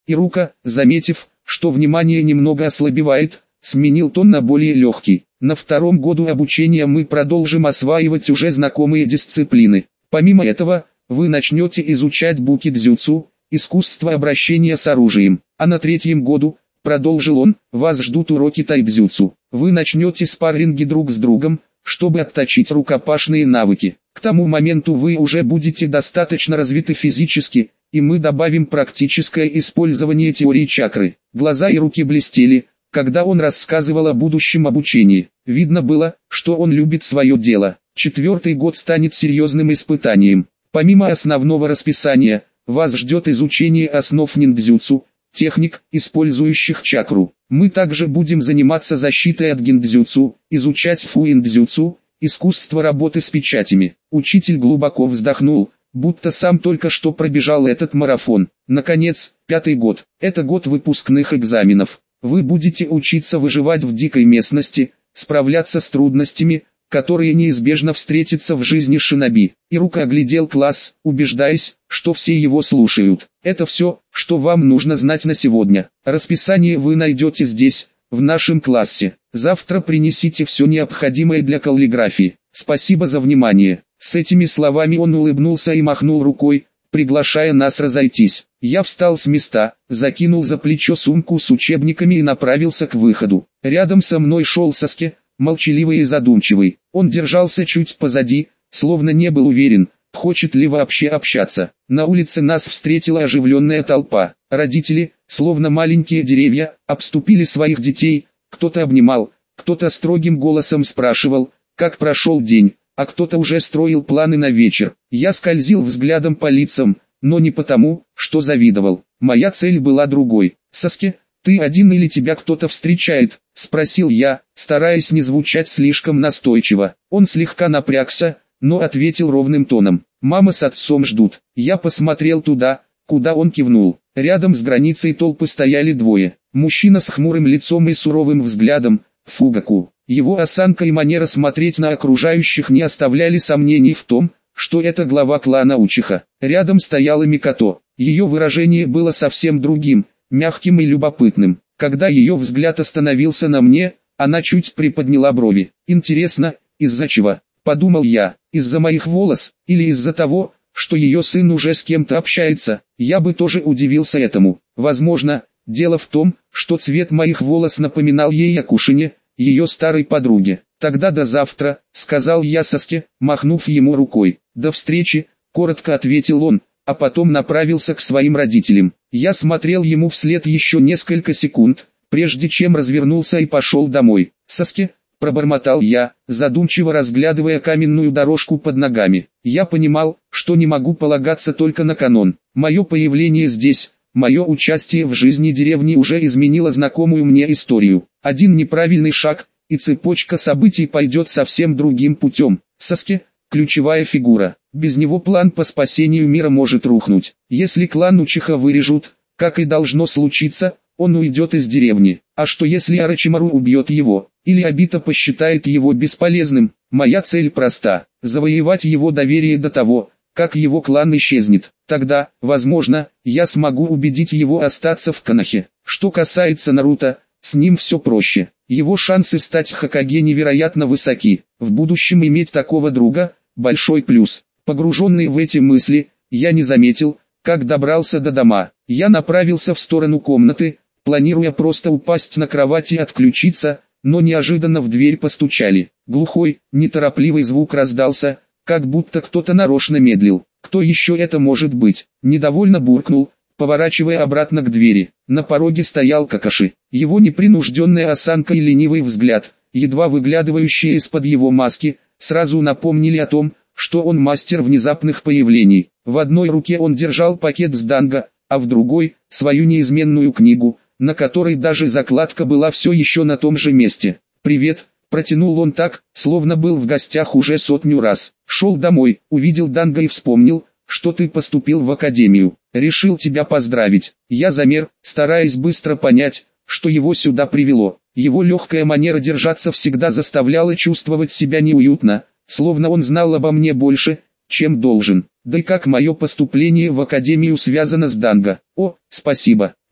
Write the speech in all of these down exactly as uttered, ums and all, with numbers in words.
Ирука, заметив, что внимание немного ослабевает, сменил тон на более легкий. На втором году обучения мы продолжим осваивать уже знакомые дисциплины. Помимо этого, вы начнете изучать букидзюцу, искусство обращения с оружием. А на третьем году, продолжил он, вас ждут уроки тайцзюцу. Вы начнете спарринги друг с другом, чтобы отточить рукопашные навыки. К тому моменту вы уже будете достаточно развиты физически, и мы добавим практическое использование теории чакры. Глаза и руки блестели, когда он рассказывал о будущем обучении. Видно было, что он любит свое дело. Четвертый год станет серьезным испытанием. Помимо основного расписания, вас ждет изучение основ ниндзюцу, техник, использующих чакру. Мы также будем заниматься защитой от гиндзюцу, изучать фуиндзюцу, искусство работы с печатями. Учитель глубоко вздохнул, будто сам только что пробежал этот марафон. Наконец, пятый год. Это год выпускных экзаменов. Вы будете учиться выживать в дикой местности, справляться с трудностями, которые неизбежно встретятся в жизни шиноби. Ирука оглядел класс, убеждаясь, что все его слушают. Это все, что вам нужно знать на сегодня. Расписание вы найдете здесь, в нашем классе. Завтра принесите все необходимое для каллиграфии. Спасибо за внимание. С этими словами он улыбнулся и махнул рукой, приглашая нас разойтись. Я встал с места, закинул за плечо сумку с учебниками и направился к выходу. Рядом со мной шел Саске, молчаливый и задумчивый. Он держался чуть позади, словно не был уверен, хочет ли вообще общаться. На улице нас встретила оживленная толпа. Родители, словно маленькие деревья, обступили своих детей, кто-то обнимал, кто-то строгим голосом спрашивал, как прошел день, а кто-то уже строил планы на вечер. Я скользил взглядом по лицам, но не потому, что завидовал. Моя цель была другой. «Саске, ты один или тебя кто-то встречает?» — спросил я, стараясь не звучать слишком настойчиво. Он слегка напрягся, но ответил ровным тоном. «Мама с отцом ждут». Я посмотрел туда, куда он кивнул. Рядом с границей толпы стояли двое. Мужчина с хмурым лицом и суровым взглядом, Фугаку. Его осанка и манера смотреть на окружающих не оставляли сомнений в том, что это глава клана Учиха. Рядом стояла Микото. Ее выражение было совсем другим, мягким и любопытным. Когда ее взгляд остановился на мне, она чуть приподняла брови. «Интересно, из-за чего?» — подумал я. «Из-за моих волос, или из-за того, что ее сын уже с кем-то общается?» Я бы тоже удивился этому. Возможно, дело в том, что цвет моих волос напоминал ей о Кушине, ее старой подруге. «Тогда до завтра», — сказал я Саске, махнув ему рукой. «До встречи», — коротко ответил он, а потом направился к своим родителям. Я смотрел ему вслед еще несколько секунд, прежде чем развернулся и пошел домой. «Саске», — пробормотал я, задумчиво разглядывая каменную дорожку под ногами. Я понимал, что не могу полагаться только на канон. Мое появление здесь, мое участие в жизни деревни уже изменило знакомую мне историю. Один неправильный шаг, и цепочка событий пойдет совсем другим путем. Саске – ключевая фигура. Без него план по спасению мира может рухнуть. Если клан Учиха вырежут, как и должно случиться, он уйдет из деревни. А что если Орочимару убьет его, или Обита посчитает его бесполезным? Моя цель проста – завоевать его доверие до того, как его клан исчезнет. Тогда, возможно, я смогу убедить его остаться в Конохе. Что касается Наруто, с ним все проще. Его шансы стать Хокаге невероятно высоки. В будущем иметь такого друга – большой плюс. Погруженный в эти мысли, я не заметил, как добрался до дома. Я направился в сторону комнаты, планируя просто упасть на кровать и отключиться, но неожиданно в дверь постучали. Глухой, неторопливый звук раздался, как будто кто-то нарочно медлил. Кто еще это может быть? Недовольно буркнул, поворачивая обратно к двери. На пороге стоял Какаши. Его непринужденная осанка и ленивый взгляд, едва выглядывающие из-под его маски, сразу напомнили о том, что он мастер внезапных появлений. В одной руке он держал пакет с данго, а в другой – свою неизменную книгу, на которой даже закладка была все еще на том же месте. «Привет», – протянул он так, словно был в гостях уже сотню раз. «Шел домой, увидел данго и вспомнил, что ты поступил в академию. Решил тебя поздравить». Я замер, стараясь быстро понять, что его сюда привело. Его легкая манера держаться всегда заставляла чувствовать себя неуютно, словно он знал обо мне больше, чем должен. Да и как мое поступление в академию связано с данго? «О, спасибо»,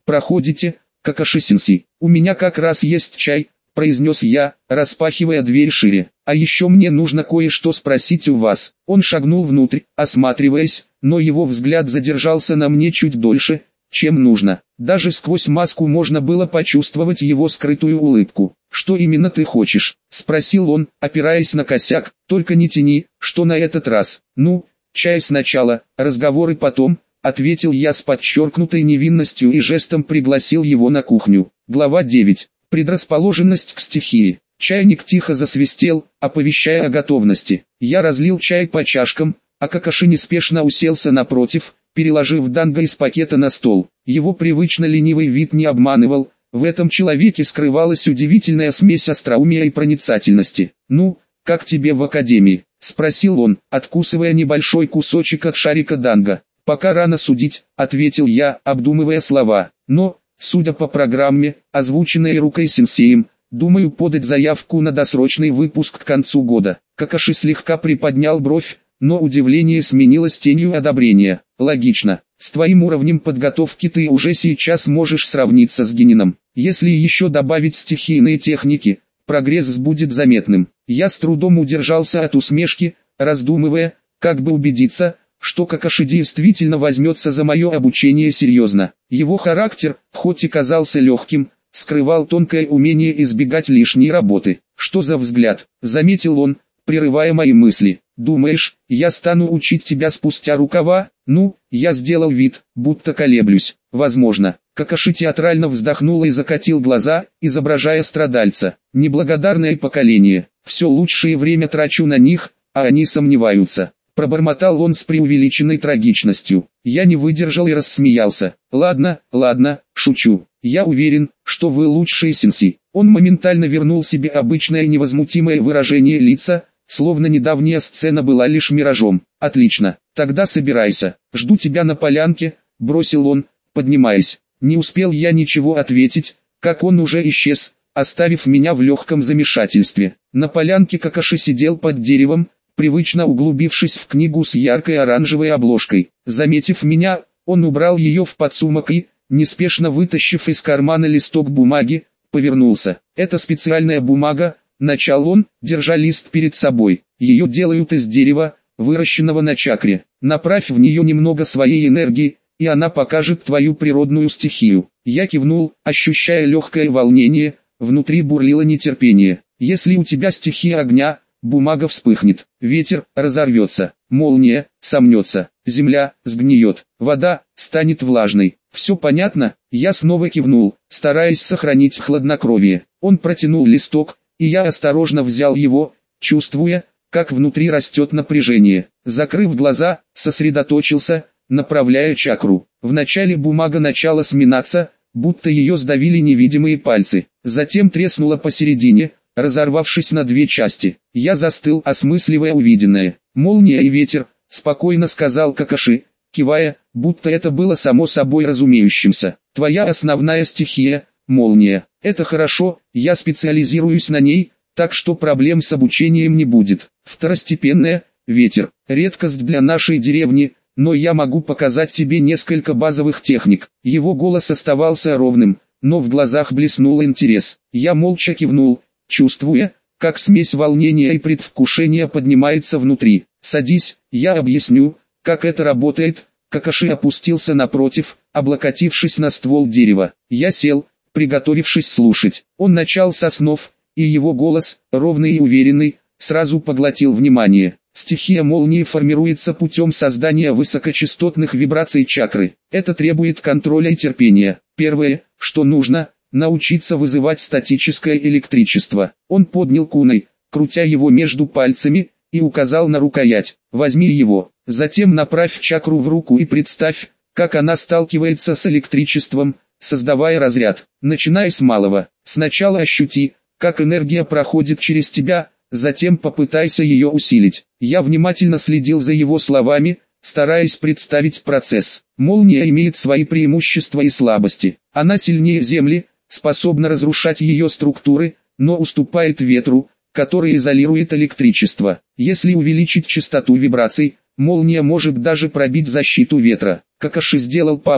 проходите, Какаши-сенсей. У меня как раз есть чай, произнес я, распахивая дверь шире. А еще мне нужно кое-что спросить у вас. Он шагнул внутрь, осматриваясь, но его взгляд задержался на мне чуть дольше, чем нужно. Даже сквозь маску можно было почувствовать его скрытую улыбку. «Что именно ты хочешь?» – спросил он, опираясь на косяк. «Только не тяни, что на этот раз?» «Ну, чай сначала, разговоры потом», – ответил я с подчеркнутой невинностью и жестом пригласил его на кухню. Глава девять. Предрасположенность к стихии. Чайник тихо засвистел, оповещая о готовности. Я разлил чай по чашкам, а Какаши неспешно уселся напротив, переложив данго из пакета на стол. Его привычно ленивый вид не обманывал, в этом человеке скрывалась удивительная смесь остроумия и проницательности. «Ну, как тебе в академии?» – спросил он, откусывая небольшой кусочек от шарика данго. «Пока рано судить», – ответил я, обдумывая слова. «Но, судя по программе, озвученной Рукой-сенсеем, думаю подать заявку на досрочный выпуск к концу года». Какаши слегка приподнял бровь, но удивление сменилось тенью одобрения. «Логично. С твоим уровнем подготовки ты уже сейчас можешь сравниться с Генином. Если еще добавить стихийные техники, прогресс будет заметным». Я с трудом удержался от усмешки, раздумывая, как бы убедиться, что Какаши действительно возьмется за мое обучение серьезно. Его характер, хоть и казался легким, скрывал тонкое умение избегать лишней работы. «Что за взгляд?» – заметил он, прерывая мои мысли. «Думаешь, я стану учить тебя спустя рукава?» «Ну, я сделал вид, будто колеблюсь. Возможно». Какаши театрально вздохнул и закатил глаза, изображая страдальца. «Неблагодарное поколение. Все лучшее время трачу на них, а они сомневаются». Пробормотал он с преувеличенной трагичностью. Я не выдержал и рассмеялся. «Ладно, ладно, шучу. Я уверен, что вы лучшие сенсей». Он моментально вернул себе обычное невозмутимое выражение лица, словно недавняя сцена была лишь миражом. «Отлично, тогда собирайся. Жду тебя на полянке», — бросил он, поднимаясь. Не успел я ничего ответить, как он уже исчез, оставив меня в легком замешательстве. На полянке Какаши сидел под деревом, привычно углубившись в книгу с яркой оранжевой обложкой. Заметив меня, он убрал ее в подсумок и, неспешно вытащив из кармана листок бумаги, повернулся. «Это специальная бумага», — начал он, держа лист перед собой. «Ее делают из дерева, выращенного на чакре. Направь в нее немного своей энергии, и она покажет твою природную стихию». Я кивнул, ощущая легкое волнение, внутри бурлило нетерпение. «Если у тебя стихия огня, бумага вспыхнет, ветер разорвется, молния сомнется, земля сгниет, вода станет влажной. Все понятно?» Я снова кивнул, стараясь сохранить хладнокровие. Он протянул листок, и я осторожно взял его, чувствуя, как внутри растет напряжение. Закрыв глаза, сосредоточился, направляя чакру. Вначале бумага начала сминаться, будто ее сдавили невидимые пальцы. Затем треснула посередине, разорвавшись на две части. Я застыл, осмысливая увиденное. «Молния и ветер», — спокойно сказал Какаши, кивая, будто это было само собой разумеющимся. «Твоя основная стихия — молния. Это хорошо, я специализируюсь на ней, так что проблем с обучением не будет. Второстепенная — ветер. Редкость для нашей деревни, но я могу показать тебе несколько базовых техник». Его голос оставался ровным, но в глазах блеснул интерес. Я молча кивнул, чувствуя, как смесь волнения и предвкушения поднимается внутри. «Садись, я объясню, как это работает». Какаши опустился напротив, облокотившись на ствол дерева. Я сел, приготовившись слушать. Он начал с основ, и его голос, ровный и уверенный, сразу поглотил внимание. Стихия молнии формируется путем создания высокочастотных вибраций чакры. Это требует контроля и терпения. Первое, что нужно, научиться вызывать статическое электричество. Он поднял куной, крутя его между пальцами, и указал на рукоять. «Возьми его, затем направь чакру в руку и представь, как она сталкивается с электричеством, создавая разряд. Начинай с малого. Сначала ощути, как энергия проходит через тебя, затем попытайся ее усилить». Я внимательно следил за его словами, стараясь представить процесс. Молния имеет свои преимущества и слабости. Она сильнее Земли, способна разрушать ее структуры, но уступает ветру, который изолирует электричество. Если увеличить частоту вибраций, молния может даже пробить защиту ветра. Какаши сделал паузу,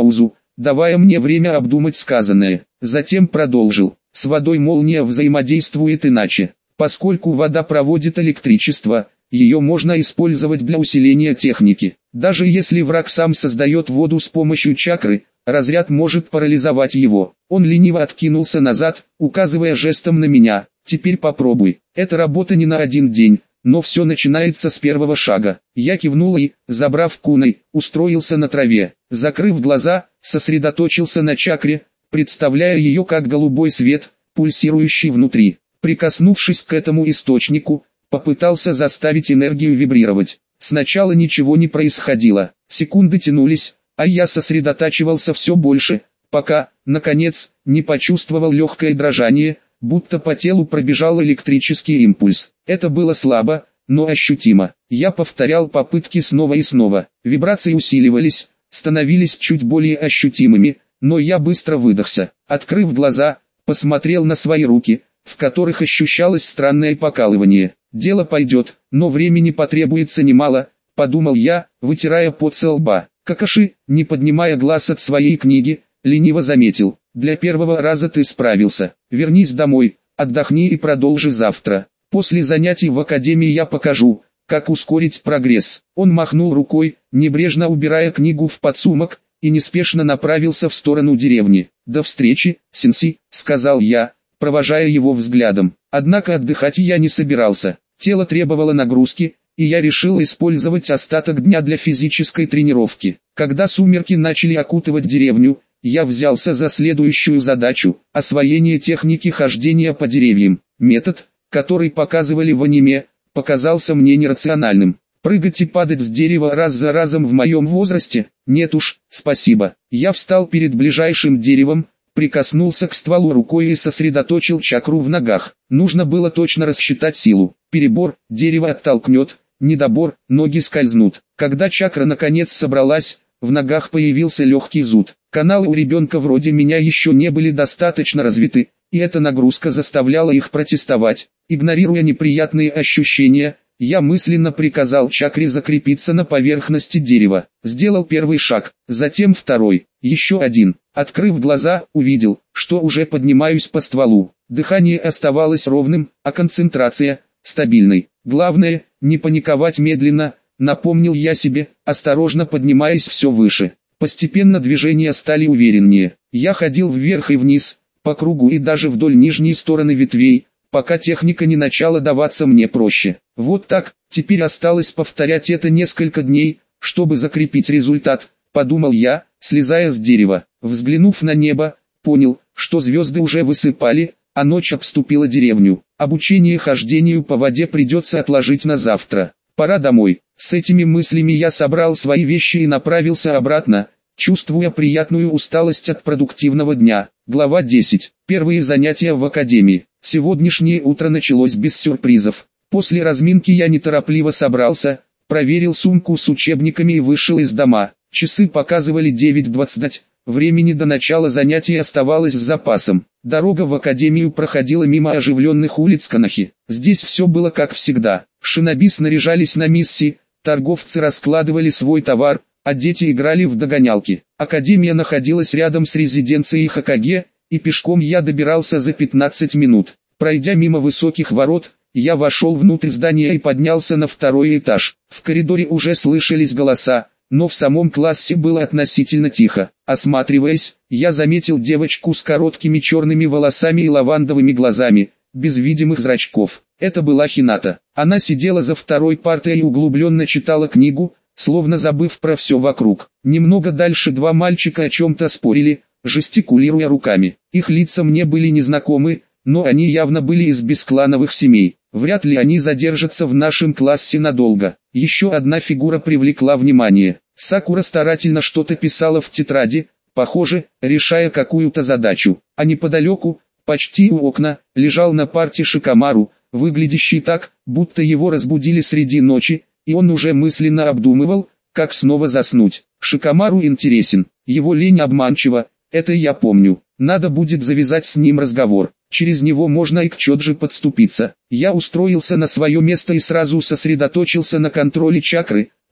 давая мне время обдумать сказанное. Затем продолжил. С водой молния взаимодействует иначе. Поскольку вода проводит электричество, ее можно использовать для усиления техники. Даже если враг сам создает воду с помощью чакры, разряд может парализовать его. Он лениво откинулся назад, указывая жестом на меня. Теперь попробуй. Это работа не на один день, но все начинается с первого шага. Я кивнул и, забрав куной, устроился на траве. Закрыв глаза, сосредоточился на чакре, представляя ее как голубой свет, пульсирующий внутри. Прикоснувшись к этому источнику, попытался заставить энергию вибрировать. Сначала ничего не происходило, секунды тянулись, а я сосредотачивался все больше, пока, наконец, не почувствовал легкое дрожание, будто по телу пробежал электрический импульс. Это было слабо, но ощутимо. Я повторял попытки снова и снова. Вибрации усиливались, становились чуть более ощутимыми, но я быстро выдохся. Открыв глаза, посмотрел на свои руки, в которых ощущалось странное покалывание. Дело пойдет, но времени потребуется немало, подумал я, вытирая пот со лба. Какаши, не поднимая глаз от своей книги, лениво заметил. Для первого раза ты справился. Вернись домой, отдохни и продолжи завтра. После занятий в академии я покажу, как ускорить прогресс. Он махнул рукой, небрежно убирая книгу в подсумок, и неспешно направился в сторону деревни. «До встречи, сенсей», — сказал я, провожая его взглядом. Однако отдыхать я не собирался. Тело требовало нагрузки, и я решил использовать остаток дня для физической тренировки. Когда сумерки начали окутывать деревню, я взялся за следующую задачу – освоение техники хождения по деревьям. Метод, который показывали в аниме, показался мне нерациональным. Прыгать и падать с дерева раз за разом в моем возрасте? Нет уж, спасибо. Я встал перед ближайшим деревом, прикоснулся к стволу рукой и сосредоточил чакру в ногах. Нужно было точно рассчитать силу. Перебор, дерево оттолкнет, недобор, ноги скользнут. Когда чакра наконец собралась, в ногах появился легкий зуд. Каналы у ребенка вроде меня еще не были достаточно развиты, и эта нагрузка заставляла их протестовать. Игнорируя неприятные ощущения, я мысленно приказал чакре закрепиться на поверхности дерева. Сделал первый шаг, затем второй, еще один. Открыв глаза, увидел, что уже поднимаюсь по стволу. Дыхание оставалось ровным, а концентрация – стабильной. Главное, не паниковать медленно, напомнил я себе, осторожно поднимаясь все выше. Постепенно движения стали увереннее. Я ходил вверх и вниз, по кругу и даже вдоль нижней стороны ветвей, пока техника не начала даваться мне проще. Вот так, теперь осталось повторять это несколько дней, чтобы закрепить результат, подумал я, слезая с дерева. Взглянув на небо, понял, что звезды уже высыпали, а ночь обступила деревню. Обучение хождению по воде придется отложить на завтра. Пора домой. С этими мыслями я собрал свои вещи и направился обратно, чувствуя приятную усталость от продуктивного дня. Глава десять. Первые занятия в академии. Сегодняшнее утро началось без сюрпризов. После разминки я неторопливо собрался, проверил сумку с учебниками и вышел из дома. Часы показывали девять двадцать. Времени до начала занятий оставалось с запасом. Дорога в академию проходила мимо оживленных улиц Канахи. Здесь все было как всегда. Шиноби снаряжались на миссии, торговцы раскладывали свой товар, а дети играли в догонялки. Академия находилась рядом с резиденцией Хокаге, и пешком я добирался за пятнадцать минут. Пройдя мимо высоких ворот, я вошел внутрь здания и поднялся на второй этаж. В коридоре уже слышались голоса, но в самом классе было относительно тихо. Осматриваясь, я заметил девочку с короткими черными волосами и лавандовыми глазами, без видимых зрачков. Это была Хината. Она сидела за второй партой и углубленно читала книгу, словно забыв про все вокруг. Немного дальше два мальчика о чем-то спорили, жестикулируя руками. Их лица мне были незнакомы, но они явно были из бесклановых семей. Вряд ли они задержатся в нашем классе надолго. Еще одна фигура привлекла внимание. Сакура старательно что-то писала в тетради, похоже, решая какую-то задачу. А неподалеку, почти у окна, лежал на парте Шикамару, выглядящий так, будто его разбудили среди ночи, и он уже мысленно обдумывал, как снова заснуть. Шикамару интересен, его лень обманчива, это я помню. Надо будет завязать с ним разговор. Через него можно и к Чоджи подступиться. Я устроился на свое место и сразу сосредоточился на контроле чакры,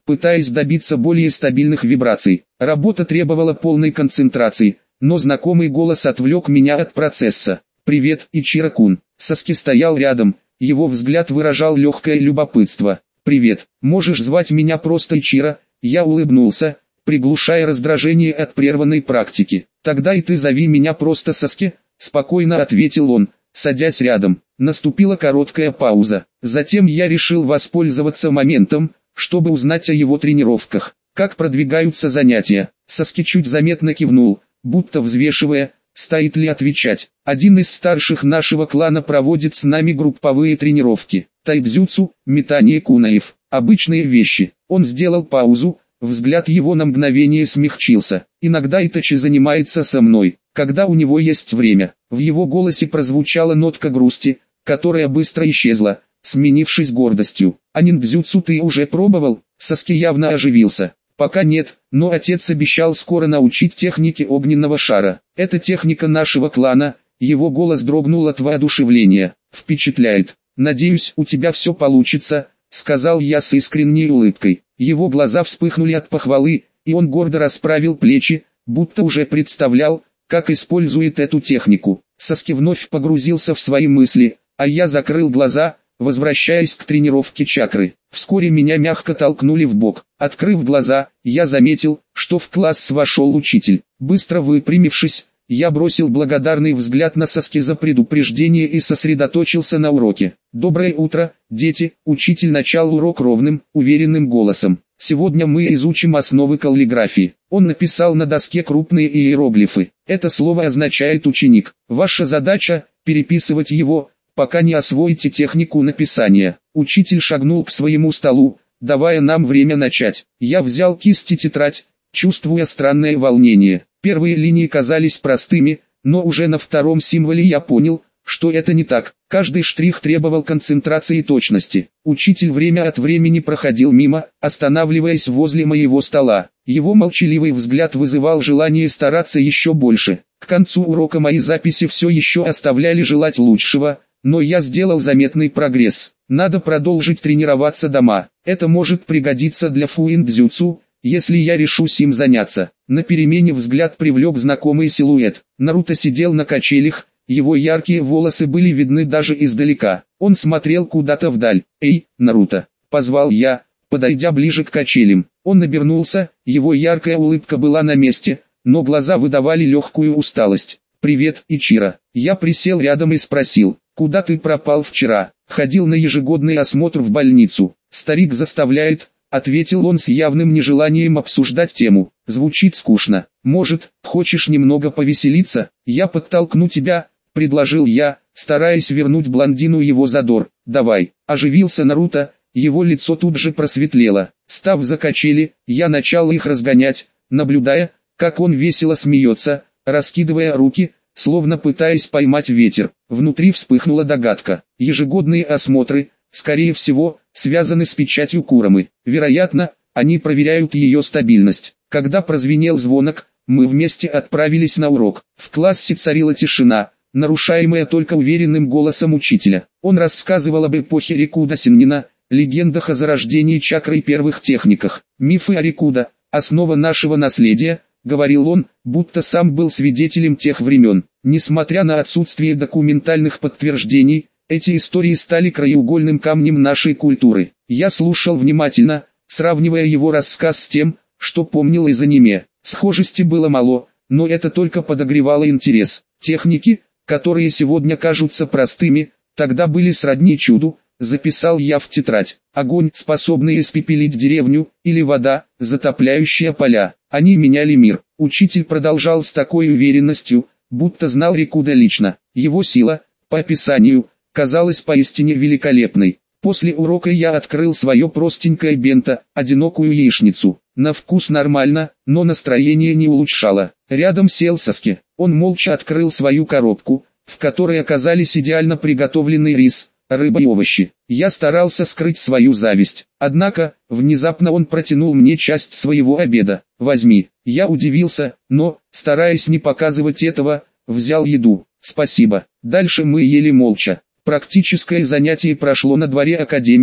пытаясь добиться более стабильных вибраций. Работа требовала полной концентрации, но знакомый голос отвлек меня от процесса. «Привет, Ичиро-кун». Саски стоял рядом, его взгляд выражал легкое любопытство. «Привет, можешь звать меня просто Ичиро?» Я улыбнулся, приглушая раздражение от прерванной практики. «Тогда и ты зови меня просто Саски», — спокойно ответил он, садясь рядом. Наступила короткая пауза. Затем я решил воспользоваться моментом, чтобы узнать о его тренировках. «Как продвигаются занятия?» Саски чуть заметно кивнул, будто взвешивая, стоит ли отвечать. «Один из старших нашего клана проводит с нами групповые тренировки. Тайцзюцу, метание кунаев, обычные вещи». Он сделал паузу, взгляд его на мгновение смягчился. «Иногда Итачи занимается со мной, когда у него есть время». В его голосе прозвучала нотка грусти, которая быстро исчезла, сменившись гордостью. «А ниндзюцу ты уже пробовал?» Саски явно оживился. «Пока нет, но отец обещал скоро научить технике огненного шара. Это техника нашего клана». Его голос дрогнул от воодушевления. «Впечатляет. Надеюсь, у тебя все получится», — сказал я с искренней улыбкой. Его глаза вспыхнули от похвалы, и он гордо расправил плечи, будто уже представлял, как использует эту технику. Саски вновь погрузился в свои мысли, а я закрыл глаза, возвращаясь к тренировке чакры. Вскоре меня мягко толкнули в бок. Открыв глаза, я заметил, что в класс вошел учитель. Быстро выпрямившись, я бросил благодарный взгляд на Саски за предупреждение и сосредоточился на уроке. «Доброе утро, дети!» Учитель начал урок ровным, уверенным голосом. «Сегодня мы изучим основы каллиграфии». Он написал на доске крупные иероглифы. Это слово означает «ученик». Ваша задача – переписывать его, пока не освоите технику написания. Учитель шагнул к своему столу, давая нам время начать. Я взял кисть и тетрадь, чувствуя странное волнение. Первые линии казались простыми, но уже на втором символе я понял, что это не так. Каждый штрих требовал концентрации и точности. Учитель время от времени проходил мимо, останавливаясь возле моего стола. Его молчаливый взгляд вызывал желание стараться еще больше. К концу урока мои записи все еще оставляли желать лучшего, но я сделал заметный прогресс. Надо продолжить тренироваться дома. Это может пригодиться для фуин-дзюцу, если я решусь им заняться. На перемене взгляд привлек знакомый силуэт. Наруто сидел на качелях, его яркие волосы были видны даже издалека. Он смотрел куда-то вдаль. «Эй, Наруто!» — позвал я, подойдя ближе к качелям. Он обернулся, его яркая улыбка была на месте, но глаза выдавали легкую усталость. «Привет, Ичиро!» Я присел рядом и спросил, «Куда ты пропал вчера?» «Ходил на ежегодный осмотр в больницу. Старик заставляет», — ответил он с явным нежеланием обсуждать тему. «Звучит скучно. Может, хочешь немного повеселиться? Я подтолкну тебя», — предложил я, стараясь вернуть блондину его задор. «Давай», — оживился Наруто, его лицо тут же просветлело. Став за качели, я начал их разгонять, наблюдая, как он весело смеется, раскидывая руки, словно пытаясь поймать ветер. Внутри вспыхнула догадка. Ежегодные осмотры, скорее всего, связаны с печатью Курамы. Вероятно, они проверяют ее стабильность. Когда прозвенел звонок, мы вместе отправились на урок. В классе царила тишина, нарушаемая только уверенным голосом учителя. Он рассказывал об эпохе Рикуда Сеннина, легендах о зарождении чакры и первых техниках. «Мифы о Рикуда – основа нашего наследия», — говорил он, будто сам был свидетелем тех времен. Несмотря на отсутствие документальных подтверждений, эти истории стали краеугольным камнем нашей культуры. Я слушал внимательно, сравнивая его рассказ с тем, что помнил из аниме. Схожести было мало, но это только подогревало интерес. Техники, которые сегодня кажутся простыми, тогда были сродни чуду, записал я в тетрадь. Огонь, способный испепелить деревню, или вода, затопляющая поля. Они меняли мир. Учитель продолжал с такой уверенностью, будто знал Рикуда лично. Его сила, по описанию, казалась поистине великолепной. После урока я открыл свое простенькое бенто, одинокую яичницу. На вкус нормально, но настроение не улучшало. Рядом сел Саски. Он молча открыл свою коробку, в которой оказались идеально приготовленный рис, рыба и овощи. Я старался скрыть свою зависть. Однако, внезапно он протянул мне часть своего обеда. «Возьми». Я удивился, но, стараясь не показывать этого, взял еду. «Спасибо». Дальше мы ели молча. Практическое занятие прошло на дворе академии,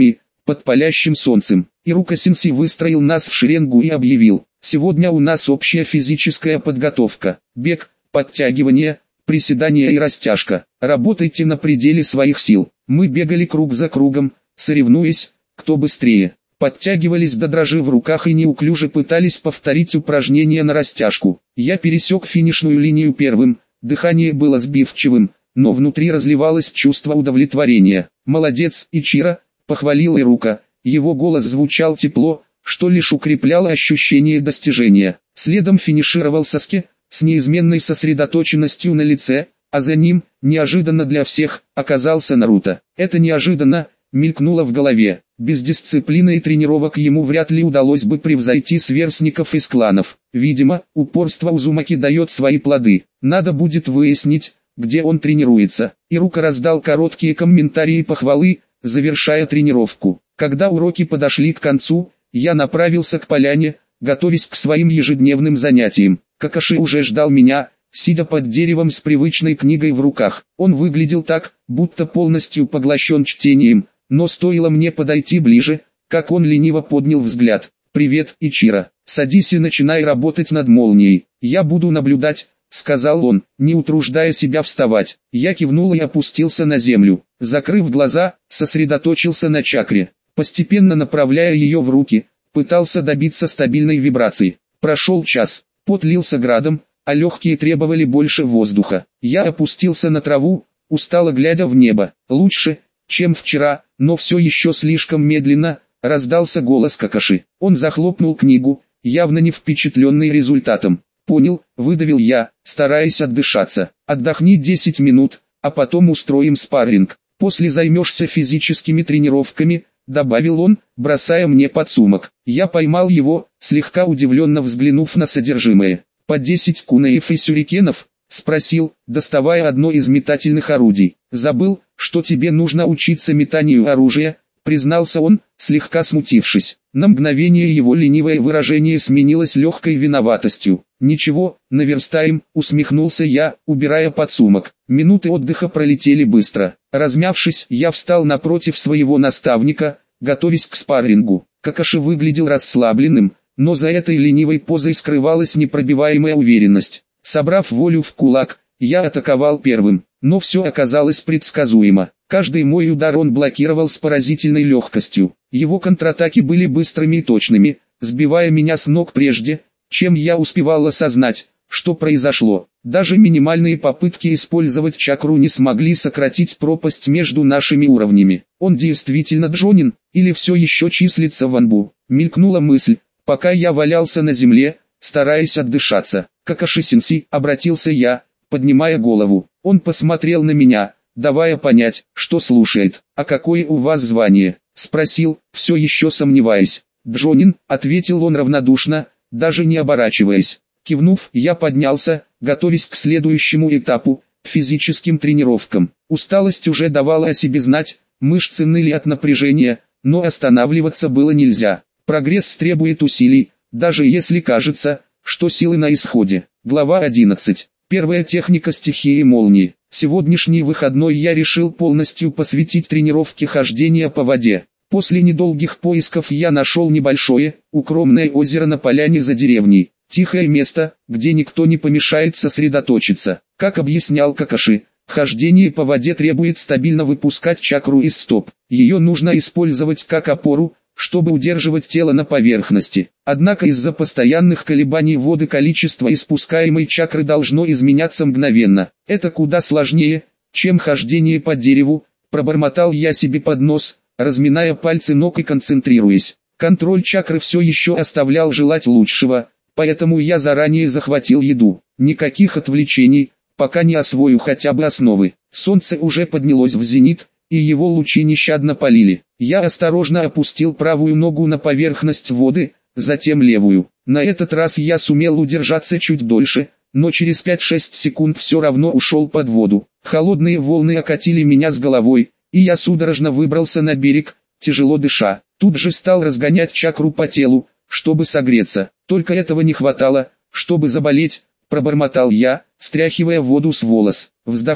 под палящим солнцем. Ирука-сенсей выстроил нас в шеренгу и объявил: «Сегодня у нас общая физическая подготовка, бег, подтягивание, приседания и растяжка. Работайте на пределе своих сил». Мы бегали круг за кругом, соревнуясь, кто быстрее. Подтягивались до дрожи в руках и неуклюже пытались повторить упражнения на растяжку. Я пересек финишную линию первым, дыхание было сбивчивым, но внутри разливалось чувство удовлетворения. «Молодец, Ичиро», — похвалил Ирука, его голос звучал тепло, что лишь укрепляло ощущение достижения. Следом финишировал Саске, с неизменной сосредоточенностью на лице, а за ним, неожиданно для всех, оказался Наруто. Это неожиданно мелькнуло в голове. Без дисциплины и тренировок ему вряд ли удалось бы превзойти сверстников из кланов. Видимо, упорство Узумаки дает свои плоды. Надо будет выяснить, где он тренируется. Ирука раздал короткие комментарии и похвалы, завершая тренировку. Когда уроки подошли к концу, я направился к поляне, готовясь к своим ежедневным занятиям. Какаши уже ждал меня, сидя под деревом с привычной книгой в руках. Он выглядел так, будто полностью поглощен чтением, но стоило мне подойти ближе, как он лениво поднял взгляд. «Привет, Ичиро, садись и начинай работать над молнией. Я буду наблюдать», — сказал он, не утруждая себя вставать. Я кивнул и опустился на землю. Закрыв глаза, сосредоточился на чакре, постепенно направляя ее в руки, пытался добиться стабильной вибрации. Прошел час, пот лился градом, а легкие требовали больше воздуха. Я опустился на траву, устало глядя в небо. Лучше, чем вчера, но все еще слишком медленно, раздался голос Какаши. Он захлопнул книгу, явно не впечатленный результатом. «Понял», — выдавил я, стараясь отдышаться. «Отдохни десять минут, а потом устроим спарринг. После займешься физическими тренировками», — добавил он, бросая мне подсумок. Я поймал его, слегка удивленно взглянув на содержимое. «По десять кунеев и сюрикенов?» — спросил, доставая одно из метательных орудий. «Забыл, что тебе нужно учиться метанию оружия», — признался он, слегка смутившись. На мгновение его ленивое выражение сменилось легкой виноватостью. «Ничего, наверстаем», — усмехнулся я, убирая подсумок. Минуты отдыха пролетели быстро. Размявшись, я встал напротив своего наставника, готовясь к спаррингу. Какаши выглядел расслабленным, но за этой ленивой позой скрывалась непробиваемая уверенность. Собрав волю в кулак, я атаковал первым, но все оказалось предсказуемо. Каждый мой удар он блокировал с поразительной легкостью. Его контратаки были быстрыми и точными, сбивая меня с ног прежде, чем я успевал осознать, что произошло. Даже минимальные попытки использовать чакру не смогли сократить пропасть между нашими уровнями. Он действительно Джонин, или все еще числится в Анбу? Мелькнула мысль, пока я валялся на земле, стараясь отдышаться. «Какаши-сенсей», — обратился я, поднимая голову. Он посмотрел на меня, давая понять, что слушает. «А какое у вас звание?» — спросил, все еще сомневаясь. «Джонин», — ответил он равнодушно, даже не оборачиваясь. Кивнув, я поднялся, готовясь к следующему этапу, физическим тренировкам. Усталость уже давала о себе знать, мышцы ныли от напряжения, но останавливаться было нельзя. Прогресс требует усилий, даже если кажется, что силы на исходе. Глава одиннадцать. Первая техника стихии молнии. Сегодняшний выходной я решил полностью посвятить тренировке хождения по воде. После недолгих поисков я нашел небольшое, укромное озеро на поляне за деревней. Тихое место, где никто не помешает сосредоточиться. Как объяснял Какаши, хождение по воде требует стабильно выпускать чакру из стоп. Ее нужно использовать как опору, чтобы удерживать тело на поверхности. Однако из-за постоянных колебаний воды количество испускаемой чакры должно изменяться мгновенно. Это куда сложнее, чем хождение по дереву, пробормотал я себе под нос, разминая пальцы ног и концентрируясь. Контроль чакры все еще оставлял желать лучшего, поэтому я заранее захватил еду. Никаких отвлечений, пока не освою хотя бы основы. Солнце уже поднялось в зенит, и его лучи нещадно палили. Я осторожно опустил правую ногу на поверхность воды, затем левую. На этот раз я сумел удержаться чуть дольше, но через пять-шесть секунд все равно ушел под воду. Холодные волны окатили меня с головой, и я судорожно выбрался на берег, тяжело дыша. Тут же стал разгонять чакру по телу, чтобы согреться. Только этого не хватало, чтобы заболеть, пробормотал я, стряхивая воду с волос. Вздохнув,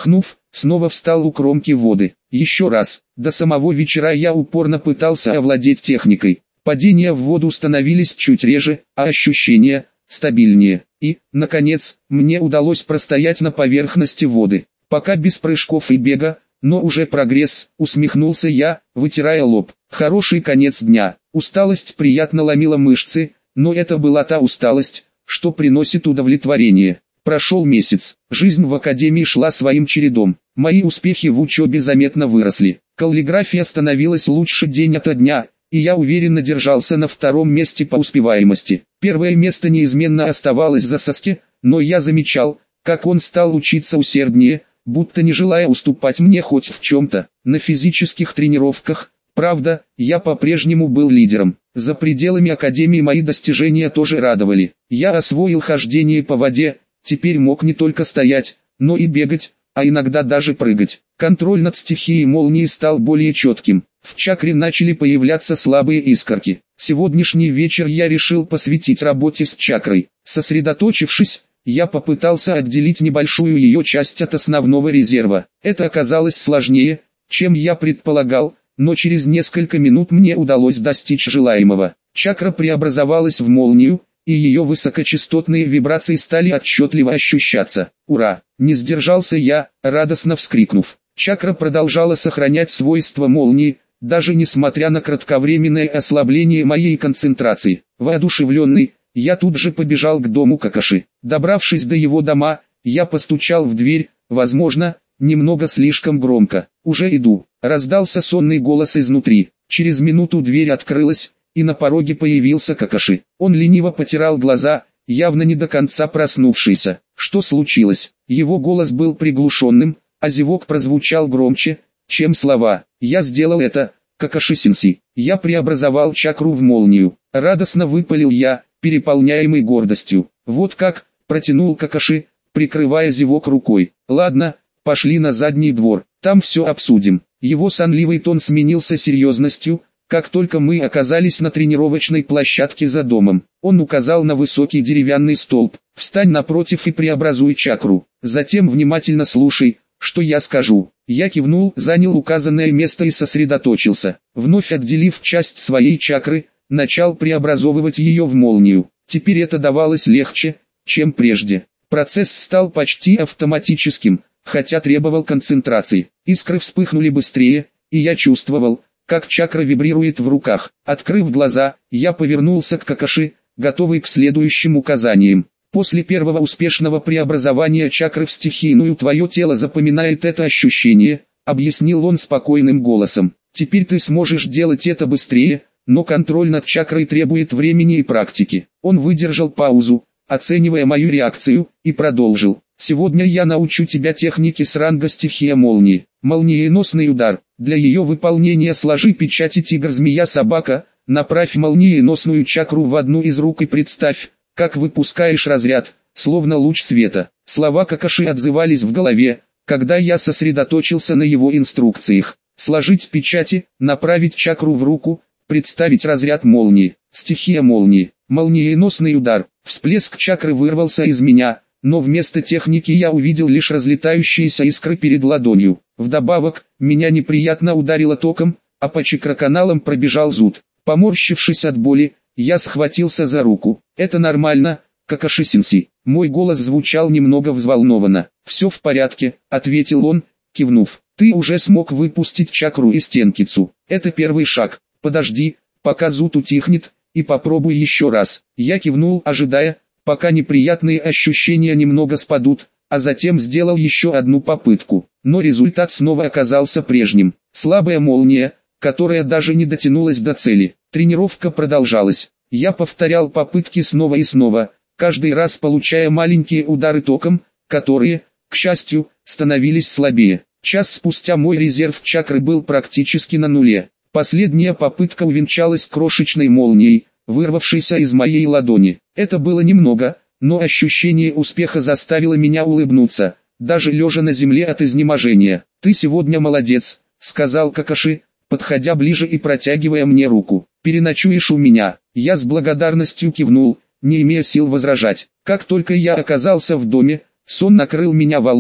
снова встал у кромки воды. Еще раз. До самого вечера я упорно пытался овладеть техникой. Падения в воду становились чуть реже, а ощущения – стабильнее. И, наконец, мне удалось простоять на поверхности воды. Пока без прыжков и бега, но уже прогресс, усмехнулся я, вытирая лоб. Хороший конец дня. Усталость приятно ломила мышцы, но это была та усталость, что приносит удовлетворение. Прошел месяц, жизнь в академии шла своим чередом. Мои успехи в учебе заметно выросли. Каллиграфия становилась лучше день ото дня, и я уверенно держался на втором месте по успеваемости. Первое место неизменно оставалось за Саски, но я замечал, как он стал учиться усерднее, будто не желая уступать мне хоть в чем-то. На физических тренировках, правда, я по-прежнему был лидером. За пределами академии мои достижения тоже радовали. Я освоил хождение по воде, теперь мог не только стоять, но и бегать, а иногда даже прыгать. Контроль над стихией молнии стал более четким. В чакре начали появляться слабые искорки. Сегодняшний вечер я решил посвятить работе с чакрой. Сосредоточившись, я попытался отделить небольшую ее часть от основного резерва. Это оказалось сложнее, чем я предполагал, но через несколько минут мне удалось достичь желаемого. Чакра преобразовалась в молнию, и ее высокочастотные вибрации стали отчетливо ощущаться. «Ура!» — не сдержался я, радостно вскрикнув. Чакра продолжала сохранять свойства молнии, даже несмотря на кратковременное ослабление моей концентрации. Воодушевленный, я тут же побежал к дому Какаши. Добравшись до его дома, я постучал в дверь, возможно, немного слишком громко. «Уже иду», — раздался сонный голос изнутри. Через минуту дверь открылась, и на пороге появился Какаши. Он лениво потирал глаза, явно не до конца проснувшийся. Что случилось? Его голос был приглушенным, а зевок прозвучал громче, чем слова. «Я сделал это, Какаши-сенсей. Я преобразовал чакру в молнию», — радостно выпалил я, переполняемый гордостью. «Вот как», — протянул Какаши, прикрывая зевок рукой. «Ладно, пошли на задний двор, там все обсудим». Его сонливый тон сменился серьезностью, как только мы оказались на тренировочной площадке за домом. Он указал на высокий деревянный столб. «Встань напротив и преобразуй чакру. Затем внимательно слушай, что я скажу». Я кивнул, занял указанное место и сосредоточился. Вновь отделив часть своей чакры, начал преобразовывать ее в молнию. Теперь это давалось легче, чем прежде. Процесс стал почти автоматическим, хотя требовал концентрации. Искры вспыхнули быстрее, и я чувствовал, как чакра вибрирует в руках. Открыв глаза, я повернулся к Какаши, готовый к следующим указаниям. После первого успешного преобразования чакры в стихийную твое тело запоминает это ощущение, объяснил он спокойным голосом. Теперь ты сможешь делать это быстрее, но контроль над чакрой требует времени и практики. Он выдержал паузу, оценивая мою реакцию, и продолжил. Сегодня я научу тебя технике с ранга стихия молнии. Молниеносный удар. Для ее выполнения сложи печати тигр-змея-собака, направь молниеносную чакру в одну из рук и представь, как выпускаешь разряд, словно луч света. Слова Какаши отзывались в голове, когда я сосредоточился на его инструкциях. Сложить печати, направить чакру в руку, представить разряд молнии. Стихия молнии. Молниеносный удар. Всплеск чакры вырвался из меня, но вместо техники я увидел лишь разлетающиеся искры перед ладонью. Вдобавок, меня неприятно ударило током, а по чакроканалам пробежал зуд. Поморщившись от боли, я схватился за руку. «Это нормально, Какаши-сенсей». Мой голос звучал немного взволнованно. «Все в порядке», — ответил он, кивнув. «Ты уже смог выпустить чакру из тенкицу. Это первый шаг. Подожди, пока зуд утихнет, и попробуй еще раз». Я кивнул, ожидая, пока неприятные ощущения немного спадут, а затем сделал еще одну попытку. Но результат снова оказался прежним. Слабая молния, которая даже не дотянулась до цели. Тренировка продолжалась. Я повторял попытки снова и снова, каждый раз получая маленькие удары током, которые, к счастью, становились слабее. Час спустя мой резерв чакры был практически на нуле. Последняя попытка увенчалась крошечной молнией, вырвавшейся из моей ладони. Это было немного, но ощущение успеха заставило меня улыбнуться, даже лежа на земле от изнеможения. «Ты сегодня молодец», — сказал Какаши, подходя ближе и протягивая мне руку. «Переночуешь у меня». Я с благодарностью кивнул, не имея сил возражать. Как только я оказался в доме, сон накрыл меня волной,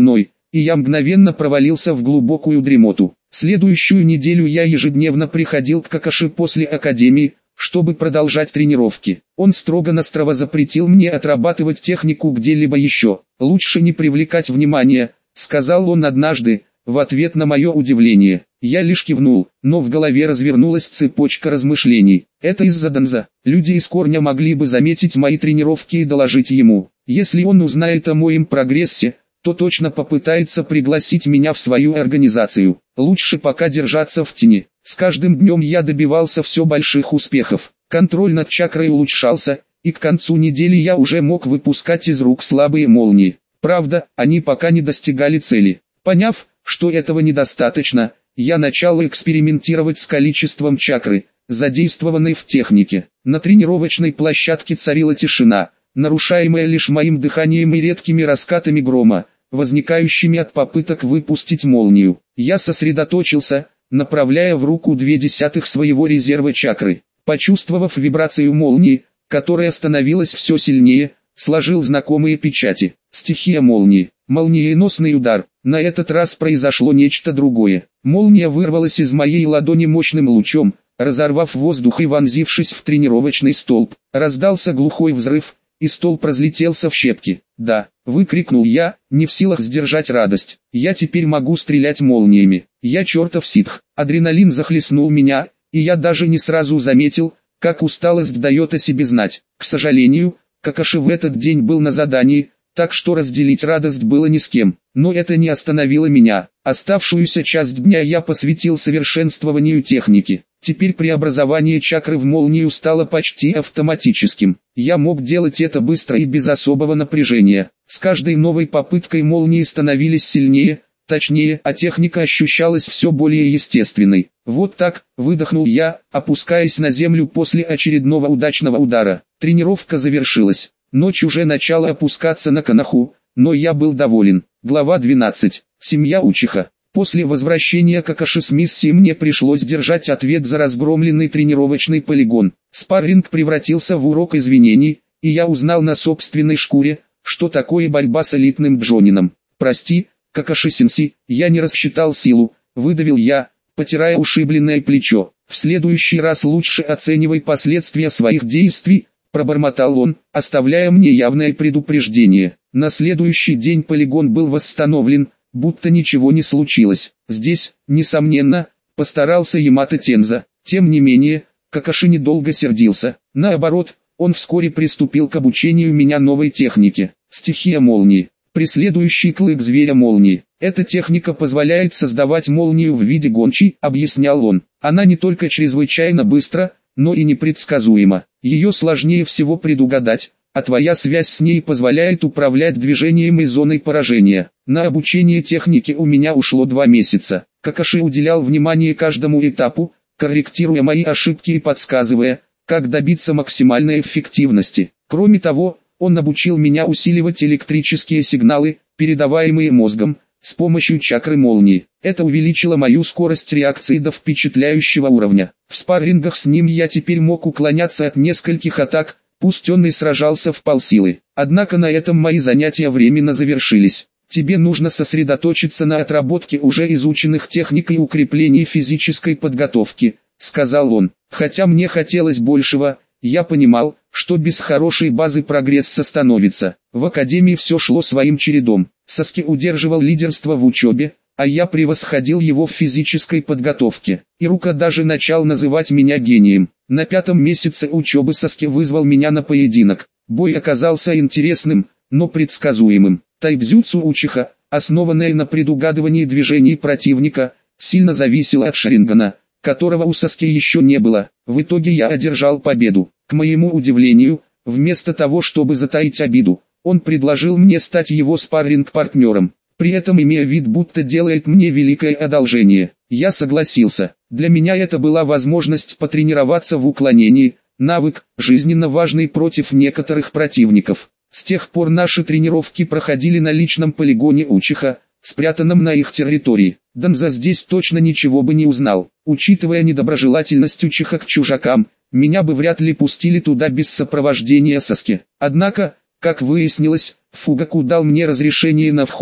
и я мгновенно провалился в глубокую дремоту. Следующую неделю я ежедневно приходил к Какаши после академии, чтобы продолжать тренировки. Он строго-настрого запретил мне отрабатывать технику где-либо еще. «Лучше не привлекать внимания», — сказал он однажды, в ответ на мое удивление. Я лишь кивнул, но в голове развернулась цепочка размышлений. Это из-за Данза. Люди из Корня могли бы заметить мои тренировки и доложить ему. Если он узнает о моем прогрессе, то точно попытается пригласить меня в свою организацию. Лучше пока держаться в тени. С каждым днем я добивался все больших успехов. Контроль над чакрой улучшался, и к концу недели я уже мог выпускать из рук слабые молнии. Правда, они пока не достигали цели. Поняв, что этого недостаточно, я начал экспериментировать с количеством чакры, задействованной в технике. На тренировочной площадке царила тишина, нарушаемая лишь моим дыханием и редкими раскатами грома, возникающими от попыток выпустить молнию. Я сосредоточился, направляя в руку две десятых своего резерва чакры. Почувствовав вибрацию молнии, которая становилась все сильнее, сложил знакомые печати. Стихия молнии. Молниеносный удар. На этот раз произошло нечто другое. Молния вырвалась из моей ладони мощным лучом, разорвав воздух и вонзившись в тренировочный столб. Раздался глухой взрыв, и столб разлетелся в щепки. «Да!» — выкрикнул я, не в силах сдержать радость. «Я теперь могу стрелять молниями. Я чертов ситх!» Адреналин захлестнул меня, и я даже не сразу заметил, как усталость дает о себе знать. К сожалению, Какаши в этот день был на задании, так что разделить радость было ни с кем. Но это не остановило меня. Оставшуюся часть дня я посвятил совершенствованию техники. Теперь преобразование чакры в молнию стало почти автоматическим. Я мог делать это быстро и без особого напряжения. С каждой новой попыткой молнии становились сильнее, точнее, а техника ощущалась все более естественной. Вот так, выдохнул я, опускаясь на землю после очередного удачного удара. Тренировка завершилась. Ночь уже начала опускаться на Канаху, но я был доволен. Глава двенадцать. Семья Учиха. После возвращения Какаши с миссии мне пришлось держать ответ за разгромленный тренировочный полигон. Спарринг превратился в урок извинений, и я узнал на собственной шкуре, что такое борьба с элитным джонином. «Прости, Какаши-сенси, я не рассчитал силу», — выдавил я, потирая ушибленное плечо. «В следующий раз лучше оценивай последствия своих действий», — пробормотал он, оставляя мне явное предупреждение. На следующий день полигон был восстановлен, будто ничего не случилось. Здесь, несомненно, постарался Ямато Тенза. Тем не менее, Какаши недолго сердился. Наоборот, он вскоре приступил к обучению меня новой технике. Стихия молнии. Преследующий клык зверя молнии. Эта техника позволяет создавать молнию в виде гончей, объяснял он. Она не только чрезвычайно быстра, но и непредсказуема. Ее сложнее всего предугадать, а твоя связь с ней позволяет управлять движением и зоной поражения. На обучение технике у меня ушло два месяца. Какаши уделял внимание каждому этапу, корректируя мои ошибки и подсказывая, как добиться максимальной эффективности. Кроме того, он обучил меня усиливать электрические сигналы, передаваемые мозгом, с помощью чакры молнии. Это увеличило мою скорость реакции до впечатляющего уровня. В спаррингах с ним я теперь мог уклоняться от нескольких атак, пусть он и сражался в полсилы. Однако на этом мои занятия временно завершились. Тебе нужно сосредоточиться на отработке уже изученных техник и укреплении физической подготовки, сказал он. Хотя мне хотелось большего, я понимал, что без хорошей базы прогресса становится. В академии все шло своим чередом. Саски удерживал лидерство в учебе, а я превосходил его в физической подготовке. Ирука даже начал называть меня гением. На пятом месяце учебы Саски вызвал меня на поединок. Бой оказался интересным, но предсказуемым. Тайбзюцу Учиха, основанное на предугадывании движений противника, сильно зависело от Шарингана, которого у Саски еще не было. В итоге я одержал победу. К моему удивлению, вместо того, чтобы затаить обиду, он предложил мне стать его спарринг-партнером, при этом имея вид, будто делает мне великое одолжение. Я согласился. Для меня это была возможность потренироваться в уклонении, навык, жизненно важный против некоторых противников. С тех пор наши тренировки проходили на личном полигоне Учиха, спрятанном на их территории. Данза здесь точно ничего бы не узнал. Учитывая недоброжелательность Учиха к чужакам, меня бы вряд ли пустили туда без сопровождения Саски. Однако, как выяснилось, Фугаку дал мне разрешение на вход,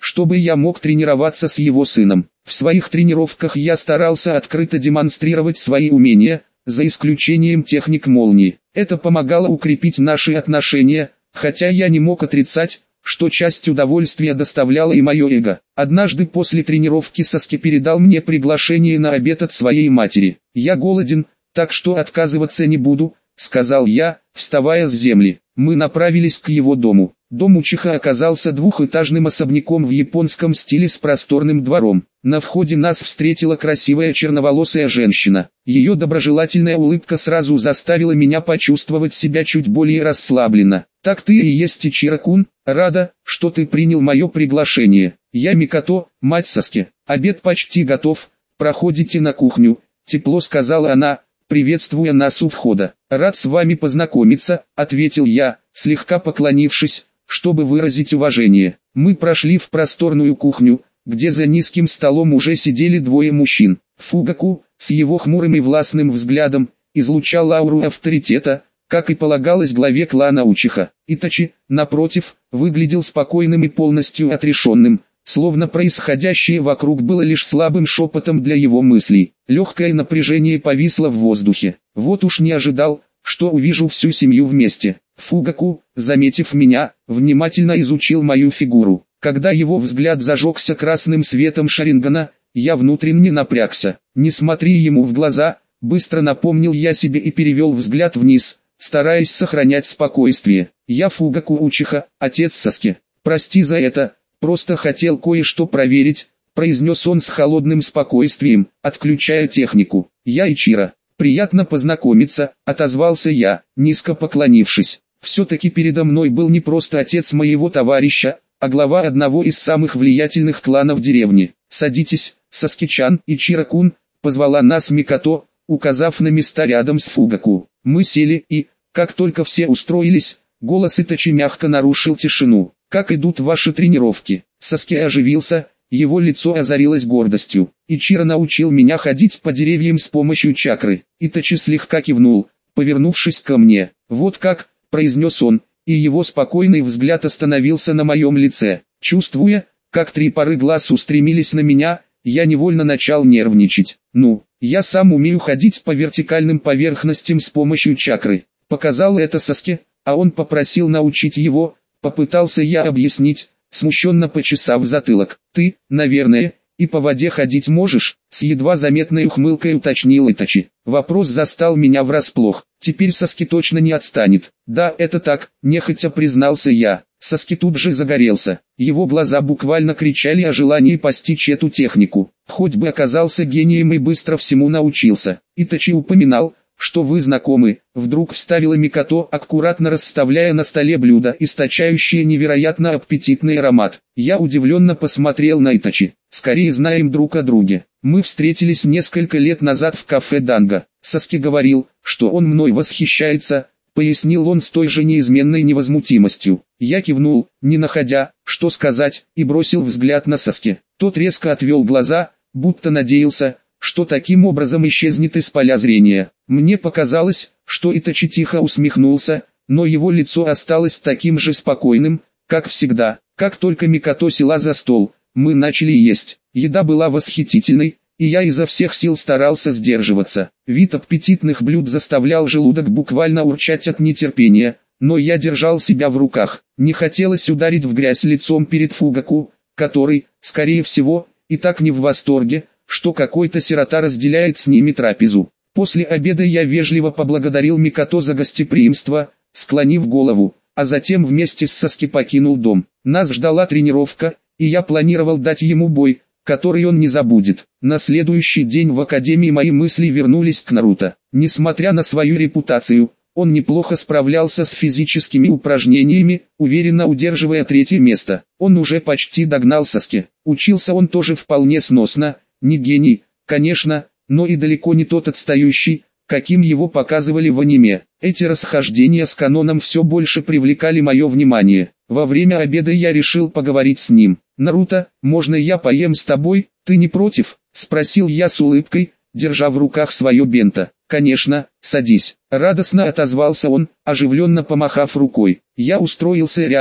чтобы я мог тренироваться с его сыном. В своих тренировках я старался открыто демонстрировать свои умения, за исключением техник молнии. Это помогало укрепить наши отношения, хотя я не мог отрицать, что часть удовольствия доставляло и мое эго. Однажды после тренировки Саски передал мне приглашение на обед от своей матери. «Я голоден, так что отказываться не буду», — сказал я, вставая с земли. Мы направились к его дому. Дом Учиха оказался двухэтажным особняком в японском стиле с просторным двором. На входе нас встретила красивая черноволосая женщина. Ее доброжелательная улыбка сразу заставила меня почувствовать себя чуть более расслабленно. «Так ты и есть Ичиро-кун, рада, что ты принял мое приглашение. Я Микото, мать Саски. Обед почти готов, проходите на кухню», — тепло сказала она, приветствуя нас у входа. «Рад с вами познакомиться», — ответил я, слегка поклонившись, чтобы выразить уважение. Мы прошли в просторную кухню, где за низким столом уже сидели двое мужчин. Фугаку, с его хмурым и властным взглядом, излучал ауру авторитета, как и полагалось главе клана Учиха. Итачи, напротив, выглядел спокойным и полностью отрешенным, словно происходящее вокруг было лишь слабым шепотом для его мыслей. Легкое напряжение повисло в воздухе. Вот уж не ожидал, что увижу всю семью вместе. Фугаку, заметив меня, внимательно изучил мою фигуру. Когда его взгляд зажегся красным светом шарингана, я внутренне напрягся. «Не смотри ему в глаза», — быстро напомнил я себе и перевел взгляд вниз, стараясь сохранять спокойствие. «Я Фугаку Учиха, отец Саски. Прости за это, просто хотел кое-что проверить», — произнес он с холодным спокойствием, отключая технику. «Я Ичиро. Приятно познакомиться», — отозвался я, низко поклонившись. Все-таки передо мной был не просто отец моего товарища, а глава одного из самых влиятельных кланов деревни. «Садитесь, Саски-чан, Ичиро-кун», — позвала нас Микото, указав на места рядом с Фугаку. Мы сели и, как только все устроились, голос Итачи мягко нарушил тишину. «Как идут ваши тренировки?» Саски оживился, его лицо озарилось гордостью. «Ичиро научил меня ходить по деревьям с помощью чакры». Итачи слегка кивнул, повернувшись ко мне. «Вот как», — произнес он, и его спокойный взгляд остановился на моем лице. Чувствуя, как три пары глаз устремились на меня, я невольно начал нервничать. «Ну, я сам умею ходить по вертикальным поверхностям с помощью чакры», — показал это Саски, а он попросил научить его. Попытался я объяснить, смущенно почесав затылок. «Ты, наверное, и по воде ходить можешь?» С едва заметной ухмылкой уточнил Итачи. Вопрос застал меня врасплох. Теперь Саски точно не отстанет. «Да, это так», — нехотя признался я. Саски тут же загорелся. Его глаза буквально кричали о желании постичь эту технику. Хоть бы оказался гением и быстро всему научился. Итачи упоминал, что вы знакомы, вдруг вставила Микото, аккуратно расставляя на столе блюдо, источающее невероятно аппетитный аромат. Я удивленно посмотрел на Итачи. «Скорее знаем друг о друге. Мы встретились несколько лет назад в кафе Данго. Саски говорил, что он мной восхищается», — пояснил он с той же неизменной невозмутимостью. Я кивнул, не находя, что сказать, и бросил взгляд на Саски. Тот резко отвел глаза, будто надеялся, что таким образом исчезнет из поля зрения. Мне показалось, что Итачи тихо усмехнулся, но его лицо осталось таким же спокойным, как всегда. Как только Микото села за стол, мы начали есть. Еда была восхитительной, и я изо всех сил старался сдерживаться. Вид аппетитных блюд заставлял желудок буквально урчать от нетерпения, но я держал себя в руках. Не хотелось ударить в грязь лицом перед Фугаку, который, скорее всего, и так не в восторге, что какой-то сирота разделяет с ними трапезу. После обеда я вежливо поблагодарил Микото за гостеприимство, склонив голову, а затем вместе с Саски покинул дом. Нас ждала тренировка, и я планировал дать ему бой, который он не забудет. На следующий день в академии мои мысли вернулись к Наруто. Несмотря на свою репутацию, он неплохо справлялся с физическими упражнениями, уверенно удерживая третье место. Он уже почти догнал Саски. Учился он тоже вполне сносно, не гений, конечно, но и далеко не тот отстающий, каким его показывали в аниме. Эти расхождения с каноном все больше привлекали мое внимание. Во время обеда я решил поговорить с ним. «Наруто, можно я поем с тобой, ты не против?» — спросил я с улыбкой, держа в руках свое бенто. «Конечно, садись», — радостно отозвался он, оживленно помахав рукой. Я устроился рядом,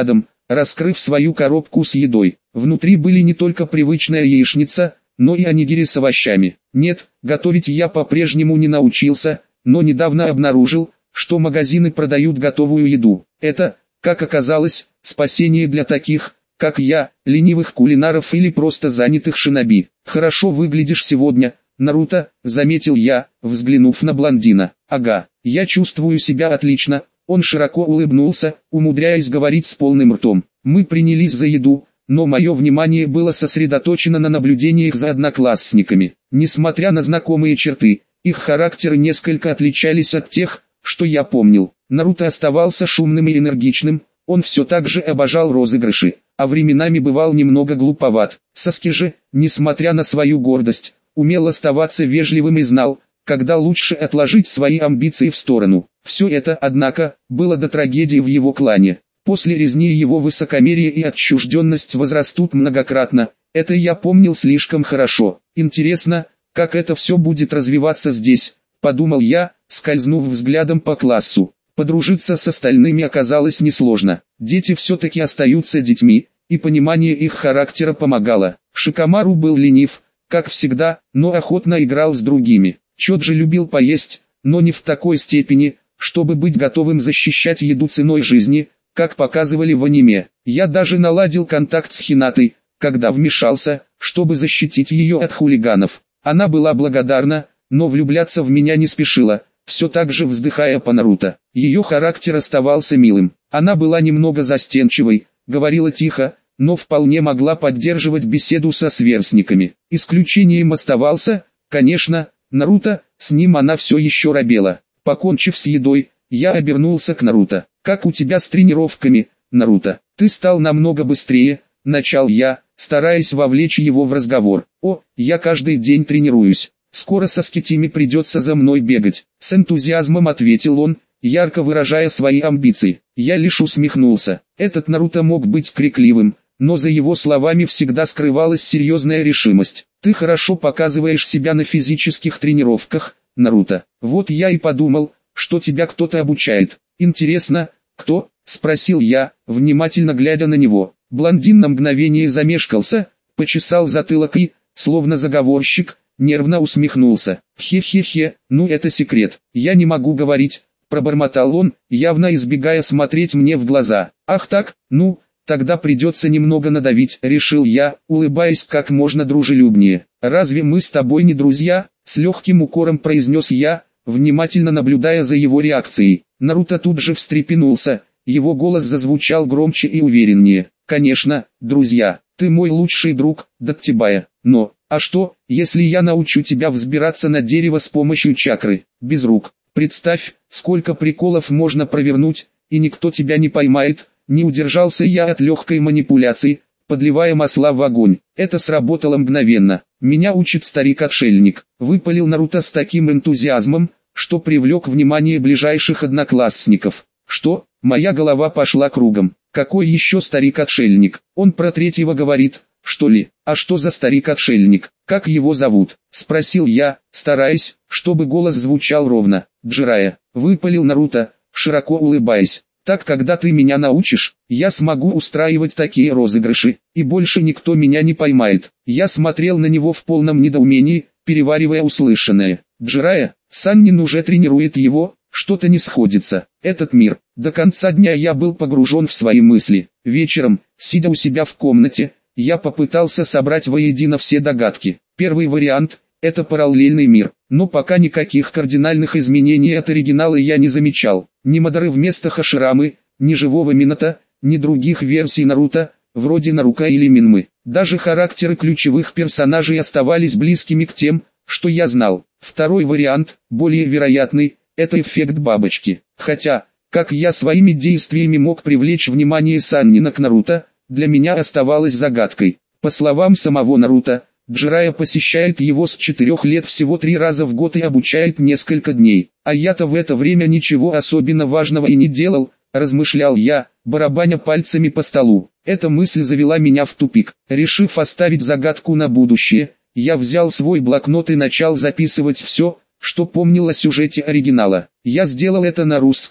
раскрыв свою коробку с едой. Внутри были не только привычная яичница, но и онигири с овощами. Нет, готовить я по-прежнему не научился, но недавно обнаружил, что магазины продают готовую еду. Это, как оказалось, спасение для таких, как я, ленивых кулинаров или просто занятых шиноби. «Хорошо выглядишь сегодня, Наруто», — заметил я, взглянув на блондина. «Ага, я чувствую себя отлично». Он широко улыбнулся, умудряясь говорить с полным ртом. Мы принялись за еду, но мое внимание было сосредоточено на наблюдениях за одноклассниками. Несмотря на знакомые черты, их характеры несколько отличались от тех, что я помнил. Наруто оставался шумным и энергичным, он все так же обожал розыгрыши, а временами бывал немного глуповат. Саски же, несмотря на свою гордость, умел оставаться вежливым и знал, когда лучше отложить свои амбиции в сторону. Все это, однако, было до трагедии в его клане. После резни его высокомерие и отчужденность возрастут многократно, это я помнил слишком хорошо. Интересно, как это все будет развиваться здесь, подумал я, скользнув взглядом по классу. Подружиться с остальными оказалось несложно. Дети все-таки остаются детьми, и понимание их характера помогало. Шикомару был ленив, как всегда, но охотно играл с другими. Чоджи любил поесть, но не в такой степени, чтобы быть готовым защищать еду ценой жизни, как показывали в аниме. Я даже наладил контакт с Хинатой, когда вмешался, чтобы защитить ее от хулиганов. Она была благодарна, но влюбляться в меня не спешила, все так же вздыхая по Наруто. Ее характер оставался милым. Она была немного застенчивой, говорила тихо, но вполне могла поддерживать беседу со сверстниками. Исключением оставался, конечно, Наруто, с ним она все еще робела. Покончив с едой, я обернулся к Наруто. «Как у тебя с тренировками, Наруто? Ты стал намного быстрее», — начал я, стараясь вовлечь его в разговор. «О, я каждый день тренируюсь. Скоро со Скитими придется за мной бегать», — с энтузиазмом ответил он, ярко выражая свои амбиции. Я лишь усмехнулся. Этот Наруто мог быть крикливым, но за его словами всегда скрывалась серьезная решимость. «Ты хорошо показываешь себя на физических тренировках, Наруто. Вот я и подумал, что тебя кто-то обучает. Интересно, кто?» — спросил я, внимательно глядя на него. Блондин на мгновение замешкался, почесал затылок и, словно заговорщик, нервно усмехнулся. «Хе-хе-хе, ну это секрет, я не могу говорить», — пробормотал он, явно избегая смотреть мне в глаза. «Ах так, ну, тогда придется немного надавить», — решил я, улыбаясь как можно дружелюбнее. «Разве мы с тобой не друзья?» — с легким укором произнес я, внимательно наблюдая за его реакцией. Наруто тут же встрепенулся, его голос зазвучал громче и увереннее. «Конечно, друзья, ты мой лучший друг, Даттибая, но, а что, если я научу тебя взбираться на дерево с помощью чакры, без рук? Представь, сколько приколов можно провернуть, и никто тебя не поймает». Не удержался я от легкой манипуляции, подливая масла в огонь. Это сработало мгновенно. «Меня учит старик-отшельник», — выпалил Наруто с таким энтузиазмом, что привлек внимание ближайших одноклассников. «Что?» — моя голова пошла кругом. «Какой еще старик-отшельник? Он про третьего говорит, что ли? А что за старик-отшельник? Как его зовут?» — спросил я, стараясь, чтобы голос звучал ровно. «Джирая», — выпалил Наруто, широко улыбаясь. «Так когда ты меня научишь, я смогу устраивать такие розыгрыши, и больше никто меня не поймает». Я смотрел на него в полном недоумении, переваривая услышанное. «Джирая, Саннин уже тренирует его, что-то не сходится. Этот мир». До конца дня я был погружен в свои мысли. Вечером, сидя у себя в комнате, я попытался собрать воедино все догадки. Первый вариант – это параллельный мир, но пока никаких кардинальных изменений от оригинала я не замечал. Ни Мадары вместо Хаширамы, ни живого Минато, ни других версий Наруто, вроде Нарука или Минмы. Даже характеры ключевых персонажей оставались близкими к тем, что я знал. Второй вариант, более вероятный, это эффект бабочки. Хотя, как я своими действиями мог привлечь внимание Саннина к Наруто, для меня оставалось загадкой. По словам самого Наруто, Джирая посещает его с четырех лет всего три раза в год и обучает несколько дней. А я-то в это время ничего особенно важного и не делал, размышлял я, барабаня пальцами по столу. Эта мысль завела меня в тупик. Решив оставить загадку на будущее, я взял свой блокнот и начал записывать все, что помнил о сюжете оригинала. Я сделал это на русском,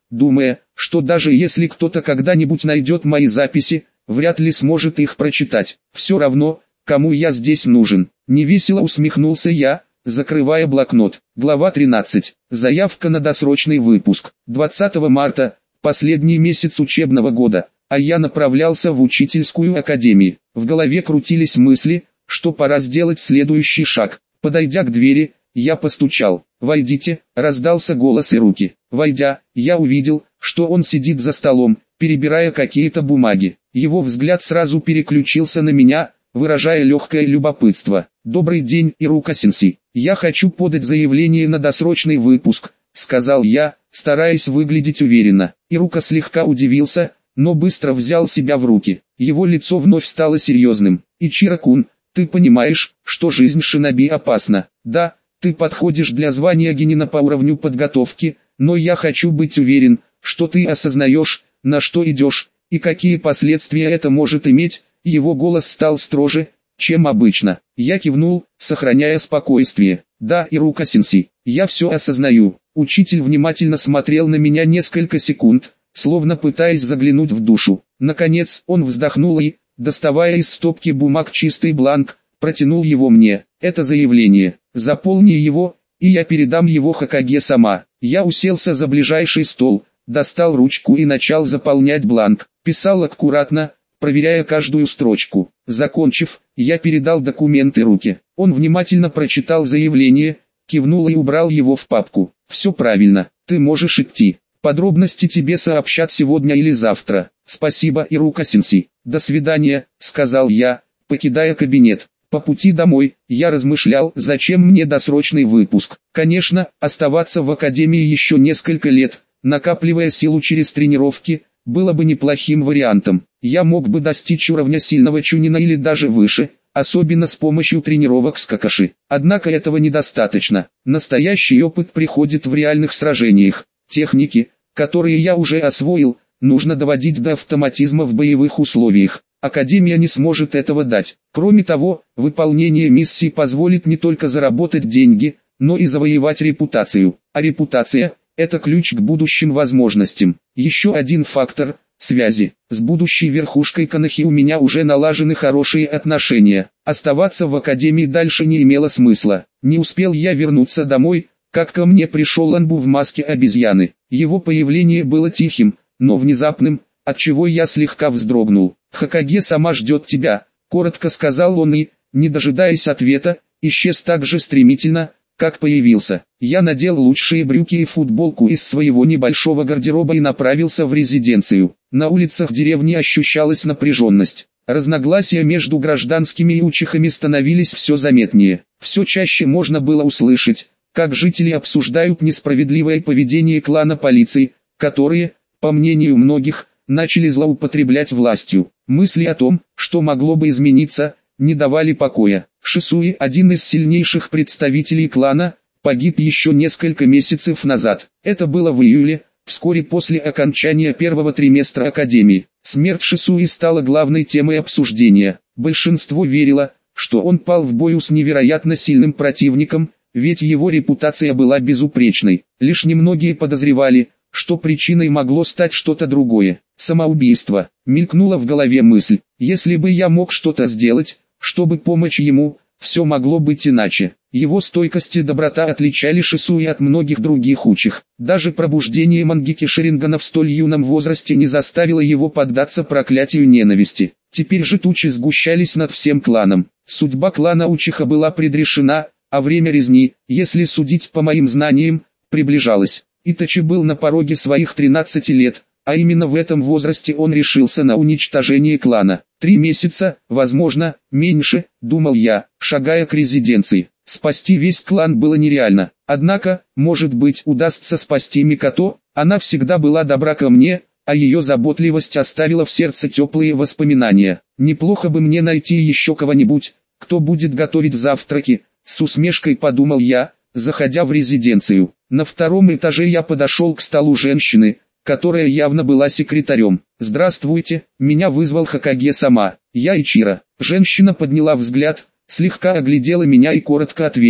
думая, что даже если кто-то когда-нибудь найдет мои записи, вряд ли сможет их прочитать. Все равно, кому я здесь нужен. Невесело усмехнулся я, закрывая блокнот. Глава тринадцать. Заявка на досрочный выпуск. двадцатого марта, последний месяц учебного года, а я направлялся в учительскую академию. В голове крутились мысли, что пора сделать следующий шаг. Подойдя к двери, я постучал. «Войдите», — раздался голос и руки. Войдя, я увидел, что он сидит за столом, перебирая какие-то бумаги. Его взгляд сразу переключился на меня, выражая легкое любопытство. «Добрый день, Ирука-сенсей. Я хочу подать заявление на досрочный выпуск», — сказал я, стараясь выглядеть уверенно. Ирука слегка удивился, но быстро взял себя в руки. Его лицо вновь стало серьезным. «Ичиро-кун, ты понимаешь, что жизнь шиноби опасна?» «Да, ты подходишь для звания генина по уровню подготовки, но я хочу быть уверен, что ты осознаешь, на что идешь, и какие последствия это может иметь». Его голос стал строже, чем обычно. Я кивнул, сохраняя спокойствие. «Да, Ирука-сенсей, я все осознаю». Учитель внимательно смотрел на меня несколько секунд, словно пытаясь заглянуть в душу. Наконец он вздохнул и, доставая из стопки бумаг чистый бланк, протянул его мне. «Это заявление. Заполни его, и я передам его Хокаге-сама». Я уселся за ближайший стол, достал ручку и начал заполнять бланк. Писал аккуратно, проверяя каждую строчку. Закончив, я передал документы Руке. Он внимательно прочитал заявление, кивнул и убрал его в папку. «Все правильно, ты можешь идти. Подробности тебе сообщат сегодня или завтра». «Спасибо, Ирука-сенсей. До свидания», — сказал я, покидая кабинет. По пути домой, я размышлял, зачем мне досрочный выпуск. Конечно, оставаться в академии еще несколько лет, накапливая силу через тренировки, было бы неплохим вариантом. Я мог бы достичь уровня сильного чунина или даже выше, особенно с помощью тренировок с Какаши. Однако этого недостаточно. Настоящий опыт приходит в реальных сражениях. Техники, которые я уже освоил, нужно доводить до автоматизма в боевых условиях. Академия не сможет этого дать. Кроме того, выполнение миссий позволит не только заработать деньги, но и завоевать репутацию. А репутация – это ключ к будущим возможностям. Еще один фактор – связи. С будущей верхушкой Канахи у меня уже налажены хорошие отношения. Оставаться в академии дальше не имело смысла. Не успел я вернуться домой, как ко мне пришел Анбу в маске обезьяны. Его появление было тихим, но внезапным, отчего я слегка вздрогнул. «Хокаге-сама ждет тебя», — коротко сказал он и, не дожидаясь ответа, исчез так же стремительно, как появился. Я надел лучшие брюки и футболку из своего небольшого гардероба и направился в резиденцию. На улицах деревни ощущалась напряженность. Разногласия между гражданскими и учихами становились все заметнее. Все чаще можно было услышать, как жители обсуждают несправедливое поведение клана полиции, которые, по мнению многих, начали злоупотреблять властью. Мысли о том, что могло бы измениться, не давали покоя. Шисуи, один из сильнейших представителей клана, погиб еще несколько месяцев назад. Это было в июле, вскоре после окончания первого триместра Академии. Смерть Шисуи стала главной темой обсуждения. Большинство верило, что он пал в бою с невероятно сильным противником, ведь его репутация была безупречной. Лишь немногие подозревали, что причиной могло стать что-то другое. Самоубийство. Мелькнула в голове мысль. Если бы я мог что-то сделать, чтобы помочь ему, все могло быть иначе. Его стойкость и доброта отличали Шисуи от многих других учих. Даже пробуждение Мангеки Шарингана в столь юном возрасте не заставило его поддаться проклятию ненависти. Теперь же тучи сгущались над всем кланом. Судьба клана Учиха была предрешена, а время резни, если судить по моим знаниям, приближалось. Итачи был на пороге своих тринадцати лет, а именно в этом возрасте он решился на уничтожение клана. Три месяца, возможно, меньше, думал я, шагая к резиденции. Спасти весь клан было нереально. Однако, может быть, удастся спасти Микото, она всегда была добра ко мне, а ее заботливость оставила в сердце теплые воспоминания. Неплохо бы мне найти еще кого-нибудь, кто будет готовить завтраки, с усмешкой подумал я, заходя в резиденцию. На втором этаже я подошел к столу женщины, которая явно была секретарем. «Здравствуйте, меня вызвал Хокаге-сама, я Ичиро». Женщина подняла взгляд, слегка оглядела меня и коротко ответила.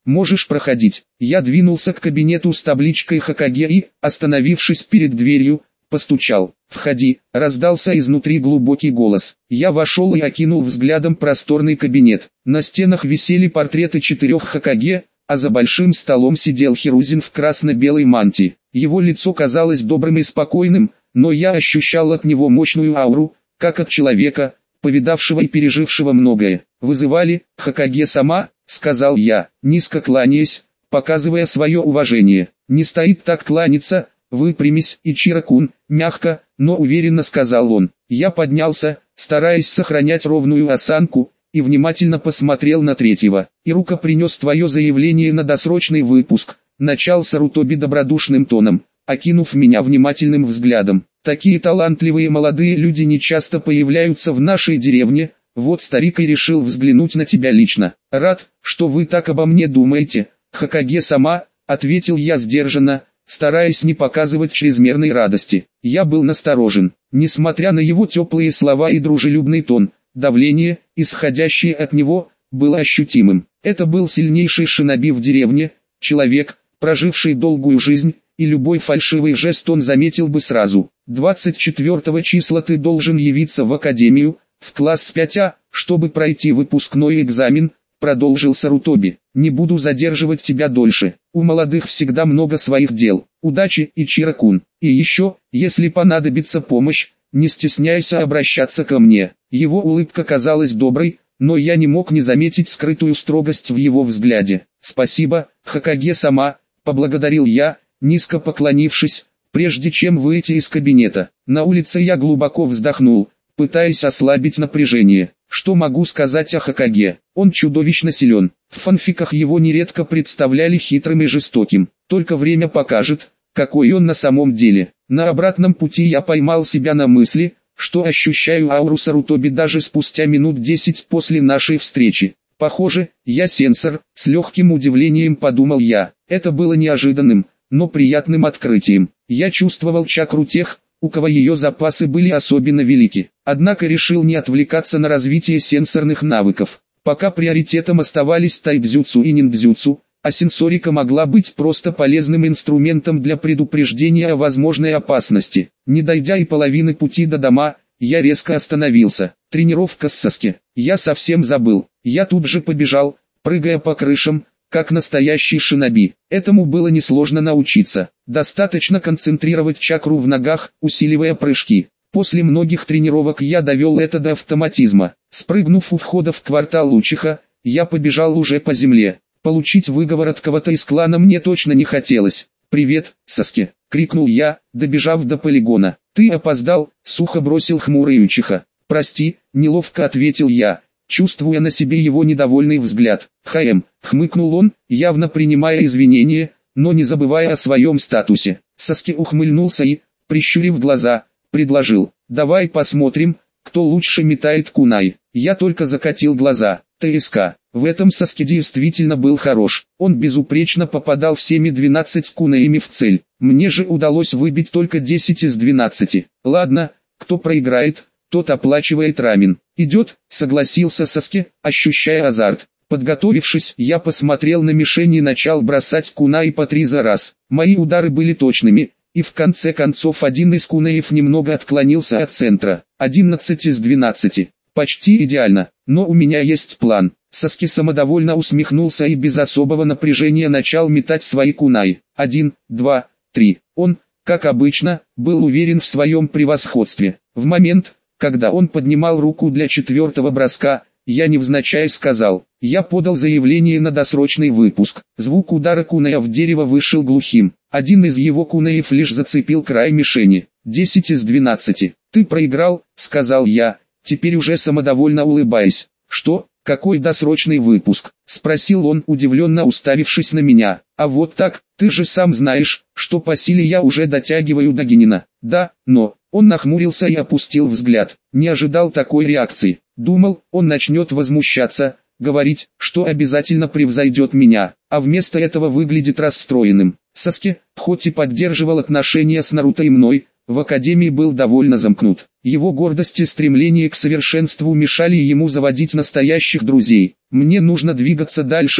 можешь проходить. Я двинулся к кабинету с табличкой Хокаге и, остановившись перед дверью, постучал. «Входи», — раздался изнутри глубокий голос. Я вошел и окинул взглядом просторный кабинет. На стенах висели портреты четырех Хокаге, а за большим столом сидел Хирузин в красно-белой мантии. Его лицо казалось добрым и спокойным, но я ощущал от него мощную ауру, как от человека, повидавшего и пережившего многое. «Вызывали, Хокаге-сама», — сказал я, низко кланяясь, показывая свое уважение. «Не стоит так кланяться, выпрямись, Ичиро-кун», — мягко, но уверенно сказал он. Я поднялся, стараясь сохранять ровную осанку, и внимательно посмотрел на третьего. «Ирука принес твое заявление на досрочный выпуск», — начал Сарутоби добродушным тоном, окинув меня внимательным взглядом. «Такие талантливые молодые люди не часто появляются в нашей деревне, вот старик и решил взглянуть на тебя лично. Рад, что вы так обо мне думаете, Хокаге-сама», — ответил я сдержанно, стараясь не показывать чрезмерной радости. Я был насторожен. Несмотря на его теплые слова и дружелюбный тон, давление, исходящее от него, было ощутимым. Это был сильнейший шиноби в деревне, человек, проживший долгую жизнь, и любой фальшивый жест он заметил бы сразу. двадцать четвёртого числа ты должен явиться в академию, в класс пять А, чтобы пройти выпускной экзамен, продолжил Сарутоби. «Не буду задерживать тебя дольше. У молодых всегда много своих дел. Удачи, Ичиро-кун. И еще, если понадобится помощь, не стесняйся обращаться ко мне». Его улыбка казалась доброй, но я не мог не заметить скрытую строгость в его взгляде. «Спасибо, Хокаге-сама», — поблагодарил я, низко поклонившись, прежде чем выйти из кабинета. На улице я глубоко вздохнул, пытаясь ослабить напряжение. Что могу сказать о Хокаге? Он чудовищно силен. В фанфиках его нередко представляли хитрым и жестоким. Только время покажет, какой он на самом деле. На обратном пути я поймал себя на мысли, что ощущаю ауру Сарутоби даже спустя минут десять после нашей встречи. Похоже, я сенсор, с легким удивлением подумал я. Это было неожиданным, но приятным открытием. Я чувствовал чакру тех, у кого ее запасы были особенно велики. Однако решил не отвлекаться на развитие сенсорных навыков. Пока приоритетом оставались тайдзюцу и ниндзюцу, а сенсорика могла быть просто полезным инструментом для предупреждения о возможной опасности. Не дойдя и половины пути до дома, я резко остановился. Тренировка с Саске. Я совсем забыл. Я тут же побежал, прыгая по крышам, как настоящий шиноби. Этому было несложно научиться. Достаточно концентрировать чакру в ногах, усиливая прыжки. После многих тренировок я довел это до автоматизма. Спрыгнув у входа в квартал Учиха, я побежал уже по земле. Получить выговор от кого-то из клана мне точно не хотелось. «Привет, Саске!» — крикнул я, добежав до полигона. «Ты опоздал», — сухо бросил хмурый Учиха. «Прости», — неловко ответил я, чувствуя на себе его недовольный взгляд. «Хэм», — хмыкнул он, явно принимая извинения, но не забывая о своем статусе. Саске ухмыльнулся и, прищурив глаза, предложил: «Давай посмотрим, кто лучше метает кунай». Я только закатил глаза. ТСК. В этом Саске действительно был хорош. Он безупречно попадал всеми двенадцать кунаями в цель. Мне же удалось выбить только десять из двенадцати. Ладно, кто проиграет, тот оплачивает рамен. «Идет», — согласился Саске, ощущая азарт. Подготовившись, я посмотрел на мишень и начал бросать кунай по три за раз. Мои удары были точными, и в конце концов один из кунаев немного отклонился от центра. одиннадцать из двенадцати. Почти идеально, но у меня есть план. Саске самодовольно усмехнулся и без особого напряжения начал метать свои кунай. Один, два, три. Он, как обычно, был уверен в своем превосходстве. В момент, когда он поднимал руку для четвертого броска, я невзначай сказал: «Я подал заявление на досрочный выпуск». Звук удара куная в дерево вышел глухим. Один из его кунаев лишь зацепил край мишени. десять из двенадцати. «Ты проиграл», — сказал я, теперь уже самодовольно улыбаясь. «Что? Какой досрочный выпуск?» — спросил он, удивленно уставившись на меня. «А вот так, ты же сам знаешь, что по силе я уже дотягиваю до Генина». «Да, но...» Он нахмурился и опустил взгляд. Не ожидал такой реакции. Думал, он начнет возмущаться, говорить, что обязательно превзойдет меня, а вместо этого выглядит расстроенным. Саске, хоть и поддерживал отношения с Наруто и мной, в академии был довольно замкнут. Его гордость и стремление к совершенству мешали ему заводить настоящих друзей. «Мне нужно двигаться дальше», —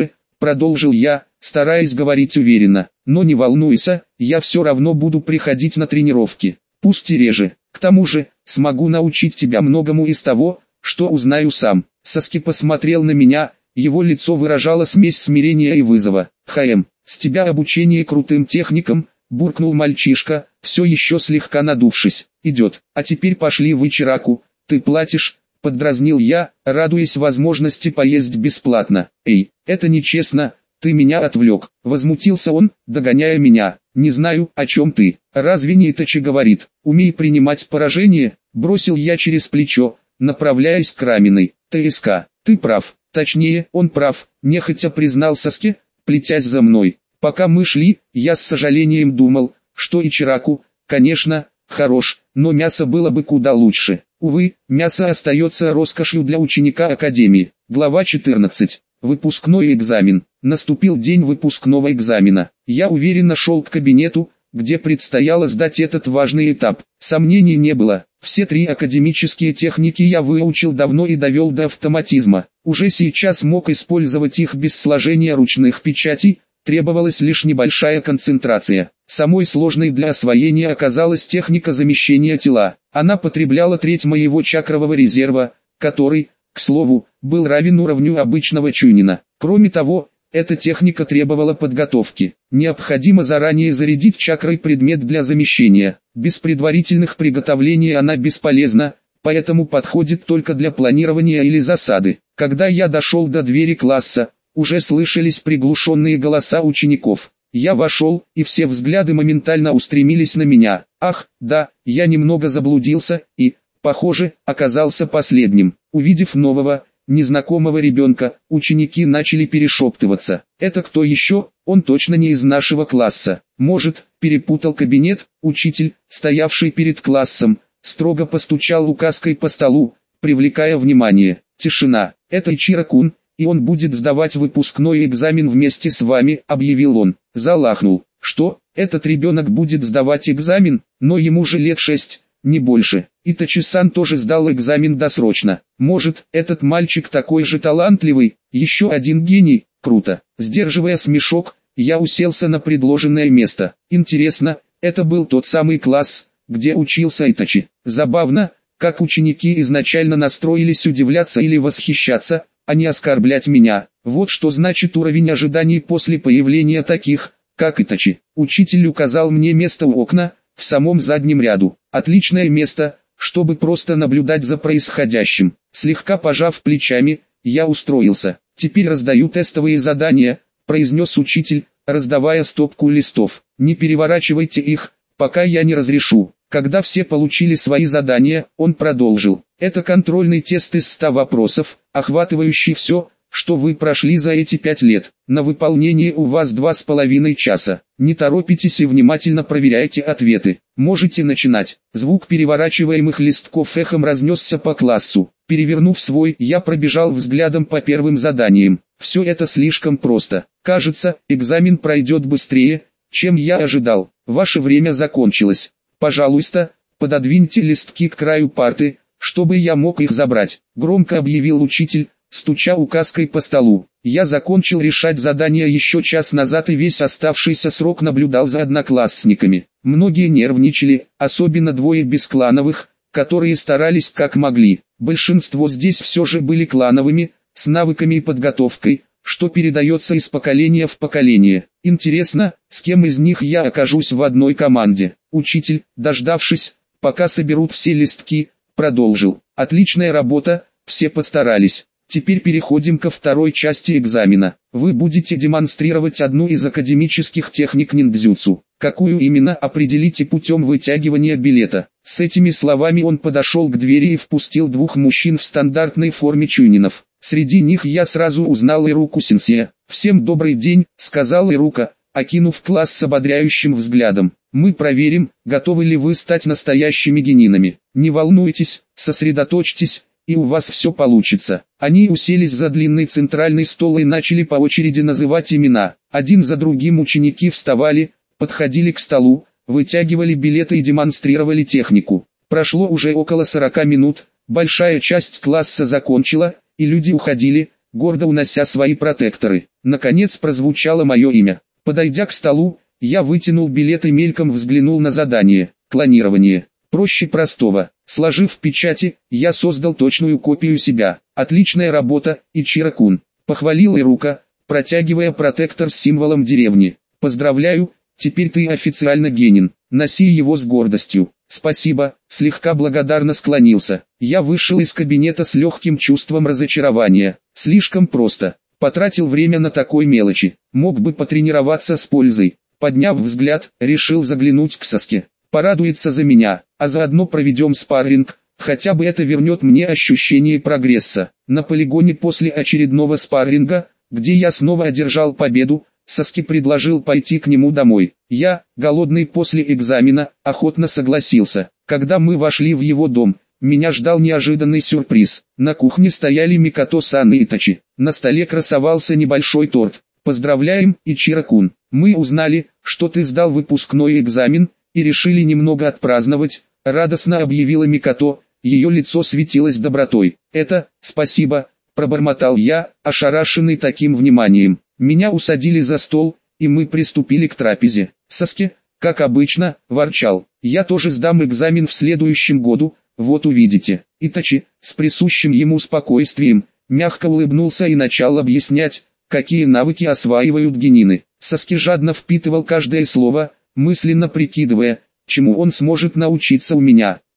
продолжил я, стараясь говорить уверенно. Но не волнуйся, я все равно буду приходить на тренировки, пусть и реже. К тому же, смогу научить тебя многому из того, что узнаю сам. Саски посмотрел на меня, его лицо выражало смесь смирения и вызова. «Хаэм, с тебя обучение крутым техникам», — буркнул мальчишка, все еще слегка надувшись. «Идет, а теперь пошли в Ичираку, ты платишь», — поддразнил я, радуясь возможности поесть бесплатно. «Эй, это нечестно, ты меня отвлек», — возмутился он, догоняя меня. «Не знаю, о чем ты, разве не Итачи говорит, умей принимать поражение», — бросил я через плечо, направляясь к Раминой. «ТСК, ты прав, точнее, он прав», — нехотя признал Саски, плетясь за мной. Пока мы шли, я с сожалением думал, что Ичираку, конечно, хорош, но мясо было бы куда лучше. Увы, мясо остается роскошью для ученика Академии. Глава четырнадцать. Выпускной экзамен. Наступил день выпускного экзамена. Я уверенно шел к кабинету, где предстояло сдать этот важный этап. Сомнений не было. Все три академические техники я выучил давно и довел до автоматизма. Уже сейчас мог использовать их без сложения ручных печатей, требовалась лишь небольшая концентрация. Самой сложной для освоения оказалась техника замещения тела. Она потребляла треть моего чакрового резерва, который, к слову, был равен уровню обычного чунина. Кроме того, эта техника требовала подготовки. Необходимо заранее зарядить чакрой предмет для замещения. Без предварительных приготовлений она бесполезна, поэтому подходит только для планирования или засады. Когда я дошел до двери класса, уже слышались приглушенные голоса учеников. Я вошел, и все взгляды моментально устремились на меня. Ах, да, я немного заблудился, и, похоже, оказался последним. Увидев нового, незнакомого ребенка, ученики начали перешептываться. «Это кто еще? Он точно не из нашего класса. Может, перепутал кабинет?» Учитель, стоявший перед классом, строго постучал указкой по столу, привлекая внимание. «Тишина, это Ичиро-кун, и он будет сдавать выпускной экзамен вместе с вами», — объявил он. Зал ахнул. «Что, этот ребенок будет сдавать экзамен? Но ему же лет шесть, не больше. Итачи-сан тоже сдал экзамен досрочно. Может, этот мальчик такой же талантливый, еще один гений?» Круто. Сдерживая смешок, я уселся на предложенное место. Интересно, это был тот самый класс, где учился Итачи. Забавно, как ученики изначально настроились удивляться или восхищаться, а не оскорблять меня. Вот что значит уровень ожиданий после появления таких, как Итачи. Учитель указал мне место у окна, в самом заднем ряду. Отличное место, чтобы просто наблюдать за происходящим. Слегка пожав плечами, я устроился. «Теперь раздаю тестовые задания», — произнес учитель, раздавая стопку листов. «Не переворачивайте их, пока я не разрешу». Когда все получили свои задания, он продолжил. «Это контрольный тест из ста вопросов, охватывающий все, что вы прошли за эти пять лет. На выполнение у вас два с половиной часа. Не торопитесь и внимательно проверяйте ответы. Можете начинать». Звук переворачиваемых листков эхом разнесся по классу. Перевернув свой, я пробежал взглядом по первым заданиям. Все это слишком просто. Кажется, экзамен пройдет быстрее, чем я ожидал. Ваше время закончилось. Пожалуйста, пододвиньте листки к краю парты, чтобы я мог их забрать. Громко объявил учитель, стуча указкой по столу. Я закончил решать задание еще час назад и весь оставшийся срок наблюдал за одноклассниками. Многие нервничали, особенно двое бесклановых, которые старались как могли. Большинство здесь все же были клановыми, с навыками и подготовкой, что передается из поколения в поколение. Интересно, с кем из них я окажусь в одной команде. Учитель, дождавшись, пока соберут все листки, продолжил. Отличная работа, все постарались. Теперь переходим ко второй части экзамена. Вы будете демонстрировать одну из академических техник ниндзюцу. Какую именно, определите путем вытягивания билета. С этими словами он подошел к двери и впустил двух мужчин в стандартной форме чунинов. Среди них я сразу узнал Ируку Сенсея. «Всем добрый день», — сказал Ирука, окинув класс с ободряющим взглядом. «Мы проверим, готовы ли вы стать настоящими генинами. Не волнуйтесь, сосредоточьтесь, и у вас все получится». Они уселись за длинный центральный стол и начали по очереди называть имена. Один за другим ученики вставали, подходили к столу, вытягивали билеты и демонстрировали технику. Прошло уже около сорока минут, большая часть класса закончила, и люди уходили, гордо унося свои протекторы. Наконец прозвучало мое имя. Подойдя к столу, я вытянул билет и мельком взглянул на задание. Клонирование. Проще простого. Сложив печати, я создал точную копию себя. Отличная работа, Ичиро-кун. Похвалил Ирука, протягивая протектор с символом деревни. Поздравляю, теперь ты официально генин. Носи его с гордостью. Спасибо, слегка благодарно склонился. Я вышел из кабинета с легким чувством разочарования. Слишком просто. Потратил время на такой мелочи. Мог бы потренироваться с пользой. Подняв взгляд, решил заглянуть к Саске. Порадуется за меня, а заодно проведем спарринг. Хотя бы это вернет мне ощущение прогресса. На полигоне после очередного спарринга, где я снова одержал победу, Саски предложил пойти к нему домой. Я, голодный после экзамена, охотно согласился. Когда мы вошли в его дом, меня ждал неожиданный сюрприз. На кухне стояли Микото-сан и Итачи. На столе красовался небольшой торт. «Поздравляем, Ичиро-кун. Мы узнали, что ты сдал выпускной экзамен, и решили немного отпраздновать», — радостно объявила Микото. Ее лицо светилось добротой. «Это, спасибо», — пробормотал я, ошарашенный таким вниманием. Меня усадили за стол, и мы приступили к трапезе. Саски, как обычно, ворчал. «Я тоже сдам экзамен в следующем году, вот увидите». Итачи, с присущим ему спокойствием, мягко улыбнулся и начал объяснять, какие навыки осваивают генины. Саски жадно впитывал каждое слово, мысленно прикидывая, чему он сможет научиться у меня.